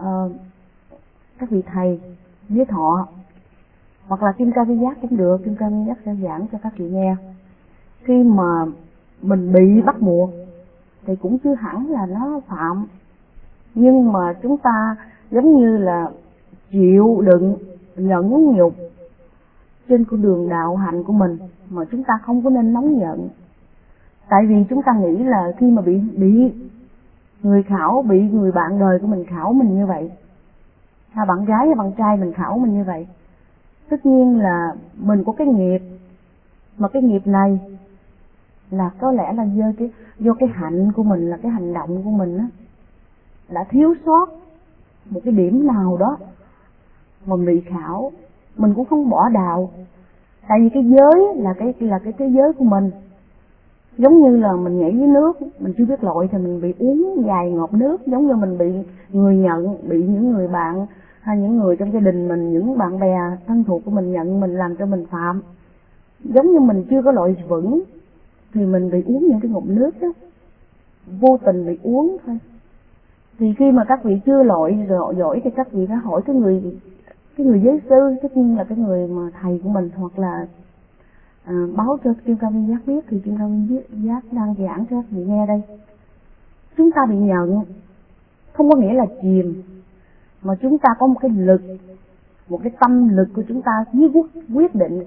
các vị thầy với thọ, hoặc là Kim Cang Vi Giác cũng được. Kim Cang Vi Giác sẽ giảng cho các vị nghe. Khi mà mình bị bắt buộc thì cũng chưa hẳn là nó phạm, nhưng mà chúng ta giống như là chịu đựng nhẫn nhục trên con đường đạo hạnh của mình, mà chúng ta không có nên nóng giận. Tại vì chúng ta nghĩ là khi mà bị người khảo, bị người bạn đời của mình khảo mình như vậy, hay bạn gái hay bạn trai mình khảo mình như vậy, tất nhiên là mình có cái nghiệp, mà cái nghiệp này là có lẽ là do cái hạnh của mình, là cái hành động của mình á, đã thiếu sót một cái điểm nào đó mà bị khảo. Mình cũng không bỏ đạo, tại vì cái giới là cái thế giới của mình. Giống như là mình nhảy dưới nước, mình chưa biết lội thì mình bị uống vài ngụm nước, giống như mình bị người nhận, bị những người bạn hay những người trong gia đình mình, những bạn bè thân thuộc của mình nhận mình, làm cho mình phạm. Giống như mình chưa có lội vững thì mình bị uống những cái ngụm nước đó, vô tình bị uống thôi. Thì khi mà các vị chưa lội giỏi thì các vị phải hỏi cái người giới sư, tất nhiên là cái người mà thầy của mình, hoặc là báo cho Kim Cang Vi Giác biết, thì Kim Cang Vi Giác đang giảng cho các vị nghe đây. Chúng ta bị nhận không có nghĩa là chìm, mà chúng ta có một cái lực, một cái tâm lực của chúng ta quyết định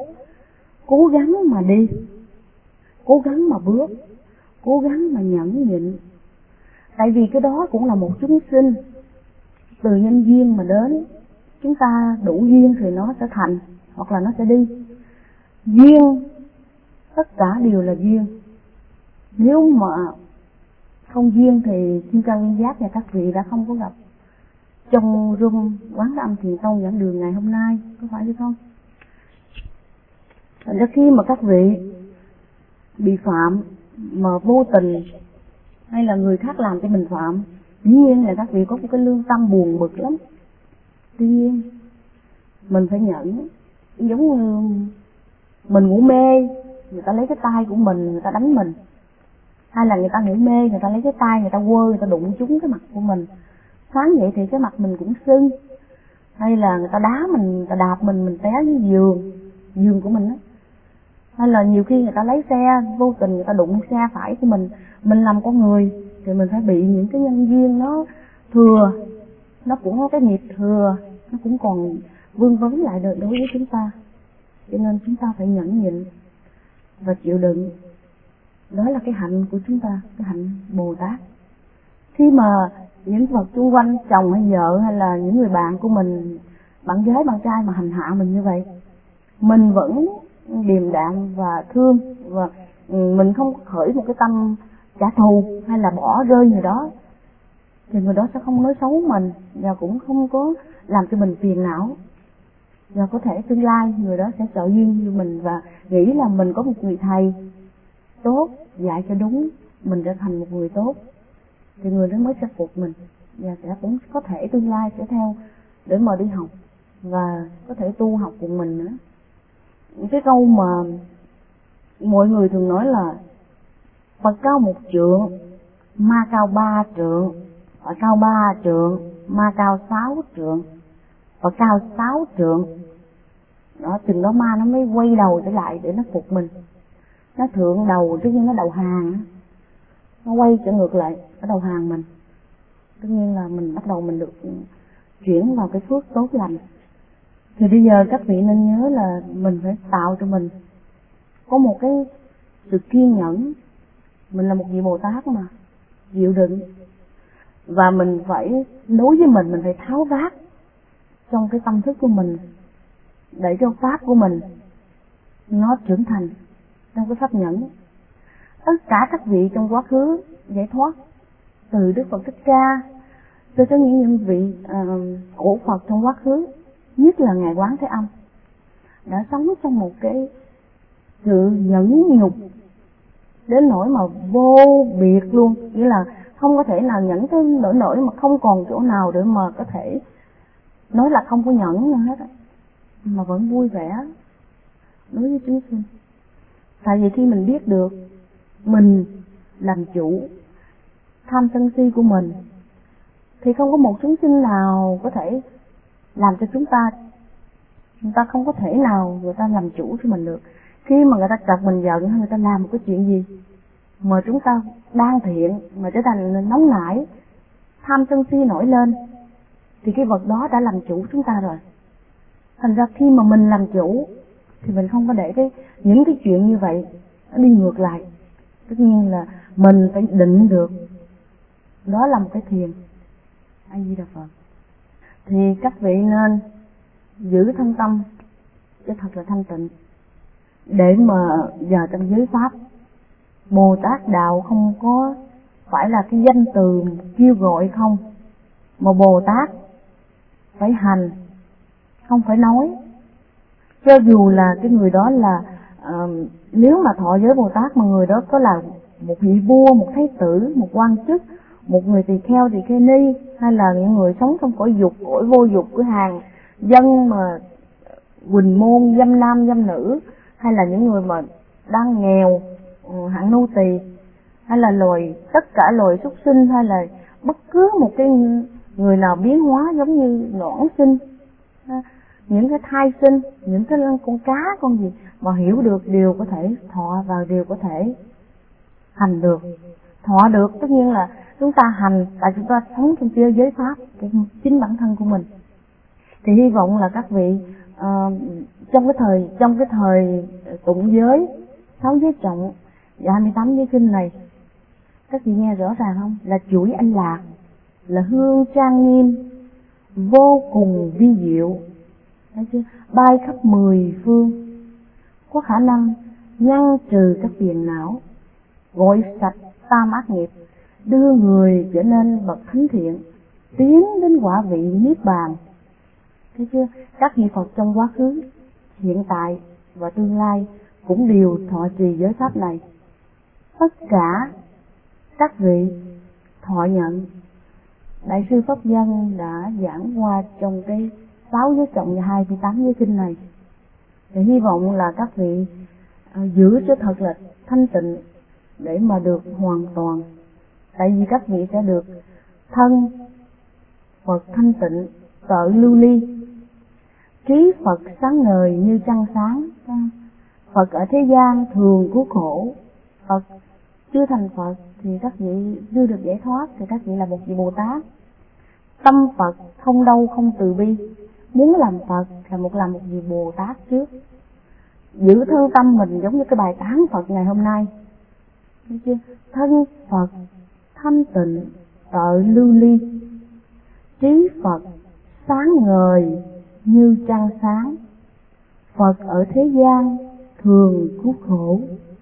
cố gắng mà đi, cố gắng mà bước, cố gắng mà nhẫn nhịn. Tại vì cái đó cũng là một chúng sinh từ nhân duyên mà đến. Chúng ta đủ duyên thì nó sẽ thành, hoặc là nó sẽ đi. Duyên, tất cả đều là duyên. Nếu mà không duyên thì Kim Cang Vi Giác và các vị đã không có gặp trong room Quán Âm Thiền Tông giảng đường ngày hôm nay, có phải hay không? Thành ra khi mà các vị bị phạm mà vô tình hay là người khác làm cho mình phạm, dĩ nhiên là các vị có một cái lương tâm buồn bực lắm. Tuy nhiên mình phải nhẫn. Giống như mình ngủ mê, người ta lấy cái tay của mình, người ta đánh mình, hay là người ta ngủ mê, người ta lấy cái tay, người ta quơ, người ta đụng trúng cái mặt của mình. Sáng vậy thì cái mặt mình cũng sưng, hay là người ta đá mình, người ta đạp mình té dưới giường của mình á. Hay là nhiều khi người ta lấy xe, vô tình người ta đụng xe phải của mình làm con người thì mình phải bị những cái nhân duyên nó thừa, nó cũng có cái nghiệp thừa, nó cũng còn vương vấn lại đối với chúng ta. Cho nên chúng ta phải nhẫn nhịn và chịu đựng. Đó là cái hạnh của chúng ta, cái hạnh Bồ Tát. Khi mà những vật xung quanh, chồng hay vợ hay là những người bạn của mình, bạn gái bạn trai mà hành hạ mình như vậy, mình vẫn điềm đạm và thương, và mình không khởi một cái tâm trả thù hay là bỏ rơi người đó, thì người đó sẽ không nói xấu mình và cũng không có làm cho mình phiền não. Và có thể tương lai người đó sẽ trợ duyên như mình và nghĩ là mình có một người thầy tốt dạy cho đúng, mình trở thành một người tốt, thì người đó mới sẽ phục mình và sẽ cũng có thể tương lai sẽ theo để mà đi học và có thể tu học cùng mình nữa. Cái câu mà mọi người thường nói là Phật cao 1 trượng, ma cao 3 trượng, Phật cao 3 trượng, ma cao 6 trượng, Phật cao 6 trượng. đó, chừng đó ma nó mới quay đầu trở lại để nó phục mình. Nó thượng đầu, tất nhiên nó đầu hàng, nó quay trở ngược lại ở đầu hàng mình. Tất nhiên là mình bắt đầu mình được chuyển vào cái phước tốt lành. Thì bây giờ các vị nên nhớ là mình phải tạo cho mình có một cái sự kiên nhẫn. Mình là một vị Bồ Tát mà, chịu đựng. Và mình phải, đối với mình phải tháo vát trong cái tâm thức của mình, để cho pháp của mình nó trưởng thành trong cái pháp nhẫn. Tất cả các vị trong quá khứ giải thoát, từ Đức Phật Thích Ca cho tới những vị cổ Phật trong quá khứ, nhất là Ngài Quán Thế Âm, đã sống trong một cái sự nhẫn nhục đến nỗi mà vô biệt luôn, nghĩa là không có thể nào nhẫn tới nỗi mà không còn chỗ nào để mà có thể nói là không có nhẫn nữa hết, mà vẫn vui vẻ đối với chúng sinh. Tại vì khi mình biết được mình làm chủ tham sân si của mình, thì không có một chúng sinh nào có thể làm cho chúng ta không có thể nào người ta làm chủ cho mình được. Khi mà người ta chọc mình giận hay người ta làm một cái chuyện gì mà chúng ta đang thiện mà trở thành nóng nảy, tham sân si nổi lên, thì cái vật đó đã làm chủ chúng ta rồi. Thành ra khi mà mình làm chủ thì mình không có để những cái chuyện như vậy nó đi ngược lại. Tất nhiên là mình phải định được, đó là một cái thiền. A Di Đà Phật. Thì các vị nên giữ thân tâm cho thật là thanh tịnh, để mà giờ trong giới pháp, Bồ Tát đạo không có phải là cái danh từ kêu gọi không, mà Bồ Tát phải hành, không phải nói. Cho dù là cái người đó là nếu mà thọ giới Bồ Tát mà người đó có là một vị vua, một thái tử, một quan chức, một người tỳ kheo, tỳ kheo ni, hay là những người sống trong cõi dục, cõi vô dục, cửa hàng dân mà huỳnh môn, dâm nam dâm nữ, hay là những người mà đang nghèo, hạng nô tỳ, hay là tất cả loài súc sinh, hay là bất cứ một cái người nào biến hóa giống như noãn sinh, những cái thai sinh, những cái con cá, con gì mà hiểu được đều có thể thọ và đều có thể hành được. Thọ được tất nhiên là chúng ta hành, tại chúng ta sống trong thế giới pháp, chính bản thân của mình. Thì hy vọng là các vị trong cái thời tụng giới 6 giới trọng và 28 giới kinh này, các vị nghe rõ ràng không? Là chuỗi anh lạc, là hương trang nghiêm, vô cùng vi diệu, thấy chưa? Bay khắp 10 phương, có khả năng ngăn trừ các phiền não, gội sạch tam ác nghiệp, đưa người trở nên bậc thánh thiện, tiến đến quả vị niết bàn. Thấy chưa? Các vị Phật trong quá khứ, hiện tại và tương lai cũng đều thọ trì giới pháp này. Tất cả các vị thọ nhận Đại sư Pháp Dân đã giảng qua trong cái 6 giới trọng và 28 giới kinh này. Thì hy vọng là các vị giữ cho thật là thanh tịnh để mà được hoàn toàn. Tại vì các vị sẽ được thân Phật thanh tịnh, tự lưu ly, trí Phật sáng ngời như trăng sáng. Phật ở thế gian thường cứu khổ, Phật chưa thành Phật thì các vị chưa được giải thoát, thì các vị là một vị Bồ Tát. Tâm Phật không đâu không từ bi, muốn làm Phật là làm một vị Bồ Tát trước. Giữ thân tâm mình giống như cái bài tán Phật ngày hôm nay, thấy chưa? Thân Phật thanh tịnh, tự lưu ly, trí Phật sáng ngời như trăng sáng. Phật ở thế gian thường cứu khổ,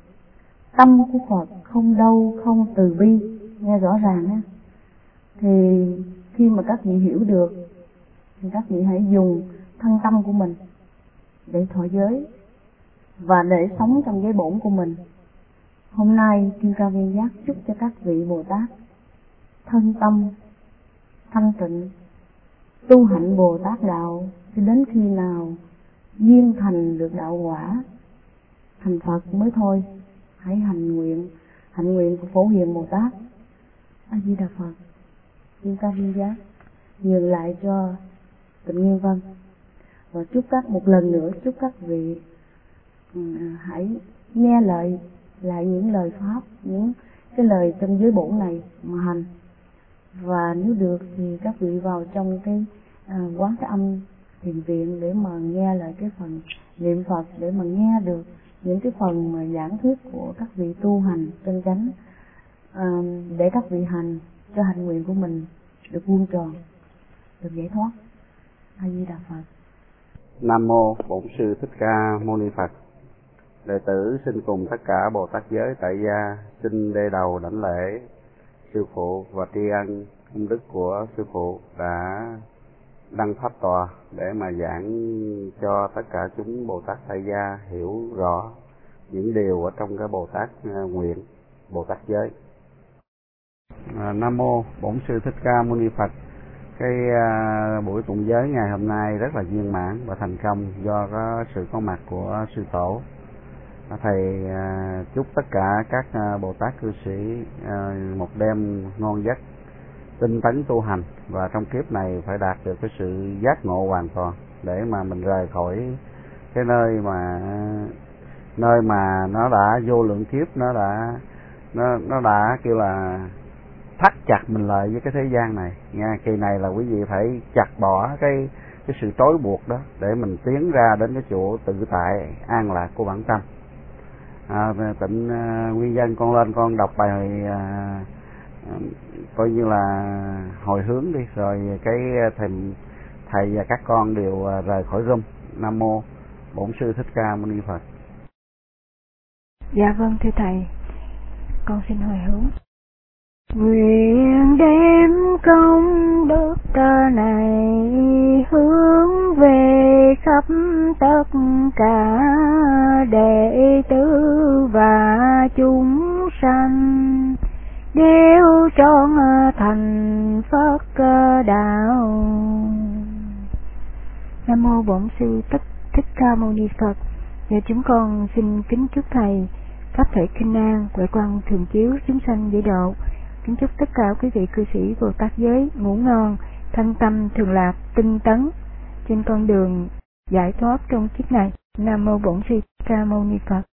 tâm của Phật không đâu không từ bi. Nghe rõ ràng ha. Thì khi mà các vị hiểu được thì các vị hãy dùng thân tâm của mình để thọ giới và để sống trong giới bổn của mình. Hôm nay Kim Cao Viên Giác chúc cho các vị Bồ Tát thân tâm thanh tịnh, tu hạnh Bồ Tát đạo cho đến khi nào duyên thành được đạo quả, thành Phật mới thôi. Hãy hành nguyện của Phổ Hiền Bồ Tát. A Di Đà Phật. Kim Cao Viên Giác nhường lại cho Tịnh Nguyên Vân. Và chúc các một lần nữa chúc các vị hãy nghe lại những lời pháp, những cái lời trong giới bổn này mà hành. Và nếu được thì các vị vào trong cái quán cái âm thiền viện để mà nghe lại cái phần niệm Phật, để mà nghe được những cái phần mà giảng thuyết của các vị tu hành chân chánh, để các vị hành cho hạnh nguyện của mình được vuông tròn, được giải thoát. A Di Đà Phật. Nam mô Bổn Sư Thích Ca Mâu Ni Phật. Đệ tử xin cùng tất cả Bồ Tát giới tại gia xin đê đầu đảnh lễ sư phụ và tri ân công đức của sư phụ đã đăng pháp tòa để mà giảng cho tất cả chúng Bồ Tát tại gia hiểu rõ những điều ở trong cái Bồ Tát nguyện, Bồ Tát giới. Nam mô Bổn Sư Thích Ca Mâu Ni Phật. Cái buổi tụng giới ngày hôm nay rất là viên mãn và thành công do có sự có mặt của sư tổ. Thầy chúc tất cả các Bồ Tát cư sĩ một đêm ngon giấc, tinh tấn tu hành và trong kiếp này phải đạt được cái sự giác ngộ hoàn toàn để mà mình rời khỏi cái nơi mà nó đã vô lượng kiếp, nó đã kêu là thắt chặt mình lại với cái thế gian này nha. Kỳ này là quý vị phải chặt bỏ cái sự trói buộc đó để mình tiến ra đến cái chỗ tự tại an lạc của bản tâm. Tịnh nguyên dân con lên con đọc bài coi như là hồi hướng đi, rồi cái thầy và các con đều rời khỏi room. Nam mô Bổn Sư Thích Ca Mâu Ni Phật. Dạ vâng thưa thầy, con xin hồi hướng. Nguyện đem công đức này hướng về khắp tất cả đệ tử và chúng sanh, đều trọn thành Phật đạo. Nam mô Bổn Sư Thích Ca Mâu Ni Phật. Và chúng con xin kính chúc thầy pháp thể kinh an, huệ quang thường chiếu chúng sanh giải độ. Kính chúc tất cả quý vị cư sĩ Bồ Tát giới ngủ ngon, thanh tâm thường lạc, tinh tấn trên con đường giải thoát trong kiếp này. Nam mô Bổn Sư Thích Ca Mâu Ni Phật.